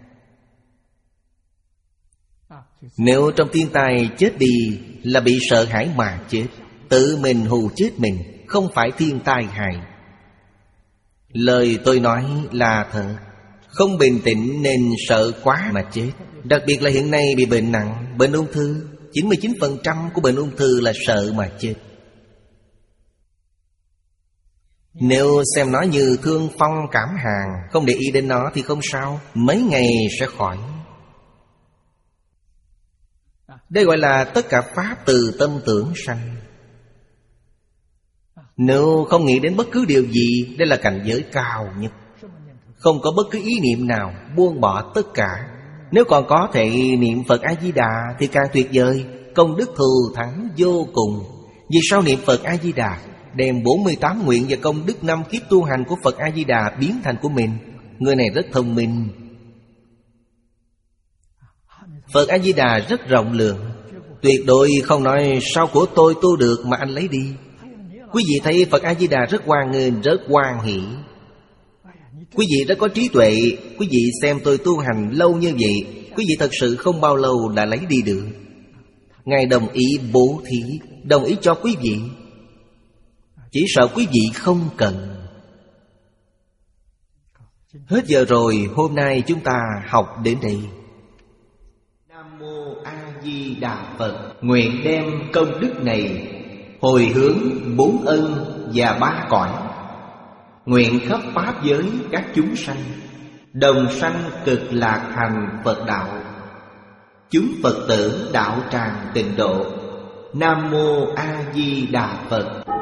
Nếu trong thiên tai chết đi là bị sợ hãi mà chết, tự mình hù chết mình, không phải thiên tai hại. Lời tôi nói là thật. Không bình tĩnh nên sợ quá mà chết. Đặc biệt là hiện nay bị bệnh nặng, bệnh ung thư, chín mươi chín phần trăm của bệnh ung thư là sợ mà chết. Nếu xem nó như thương phong cảm hàn, không để ý đến nó thì không sao, mấy ngày sẽ khỏi. Đây gọi là tất cả pháp từ tâm tưởng sanh. Nếu không nghĩ đến bất cứ điều gì, đây là cảnh giới cao nhất. Không có bất cứ ý niệm nào, buông bỏ tất cả. Nếu còn có thể niệm Phật A-di-đà thì càng tuyệt vời, công đức thù thắng vô cùng. Vì sao niệm Phật A-di-đà? Đem bốn mươi tám nguyện và công đức năm kiếp tu hành của Phật A-di-đà biến thành của mình. Người này rất thông minh. Phật A-di-đà rất rộng lượng, tuyệt đối không nói sao của tôi tu được mà anh lấy đi. Quý vị thấy Phật A-di-đà rất hoan nghênh, rất hoan hỷ. Quý vị rất có trí tuệ. Quý vị xem tôi tu hành lâu như vậy, quý vị thật sự không bao lâu đã lấy đi được. Ngài đồng ý bố thí, đồng ý cho quý vị. Chỉ sợ quý vị không cần. Hết giờ rồi, hôm nay chúng ta học đến đây. Nam Mô A Di Đà Phật. Nguyện đem công đức này hồi hướng bốn ân và ba cõi. Nguyện khắp pháp giới các chúng sanh đồng sanh cực lạc thành Phật đạo. Chúng Phật tử đạo tràng tịnh độ. Nam Mô A Di Đà Phật.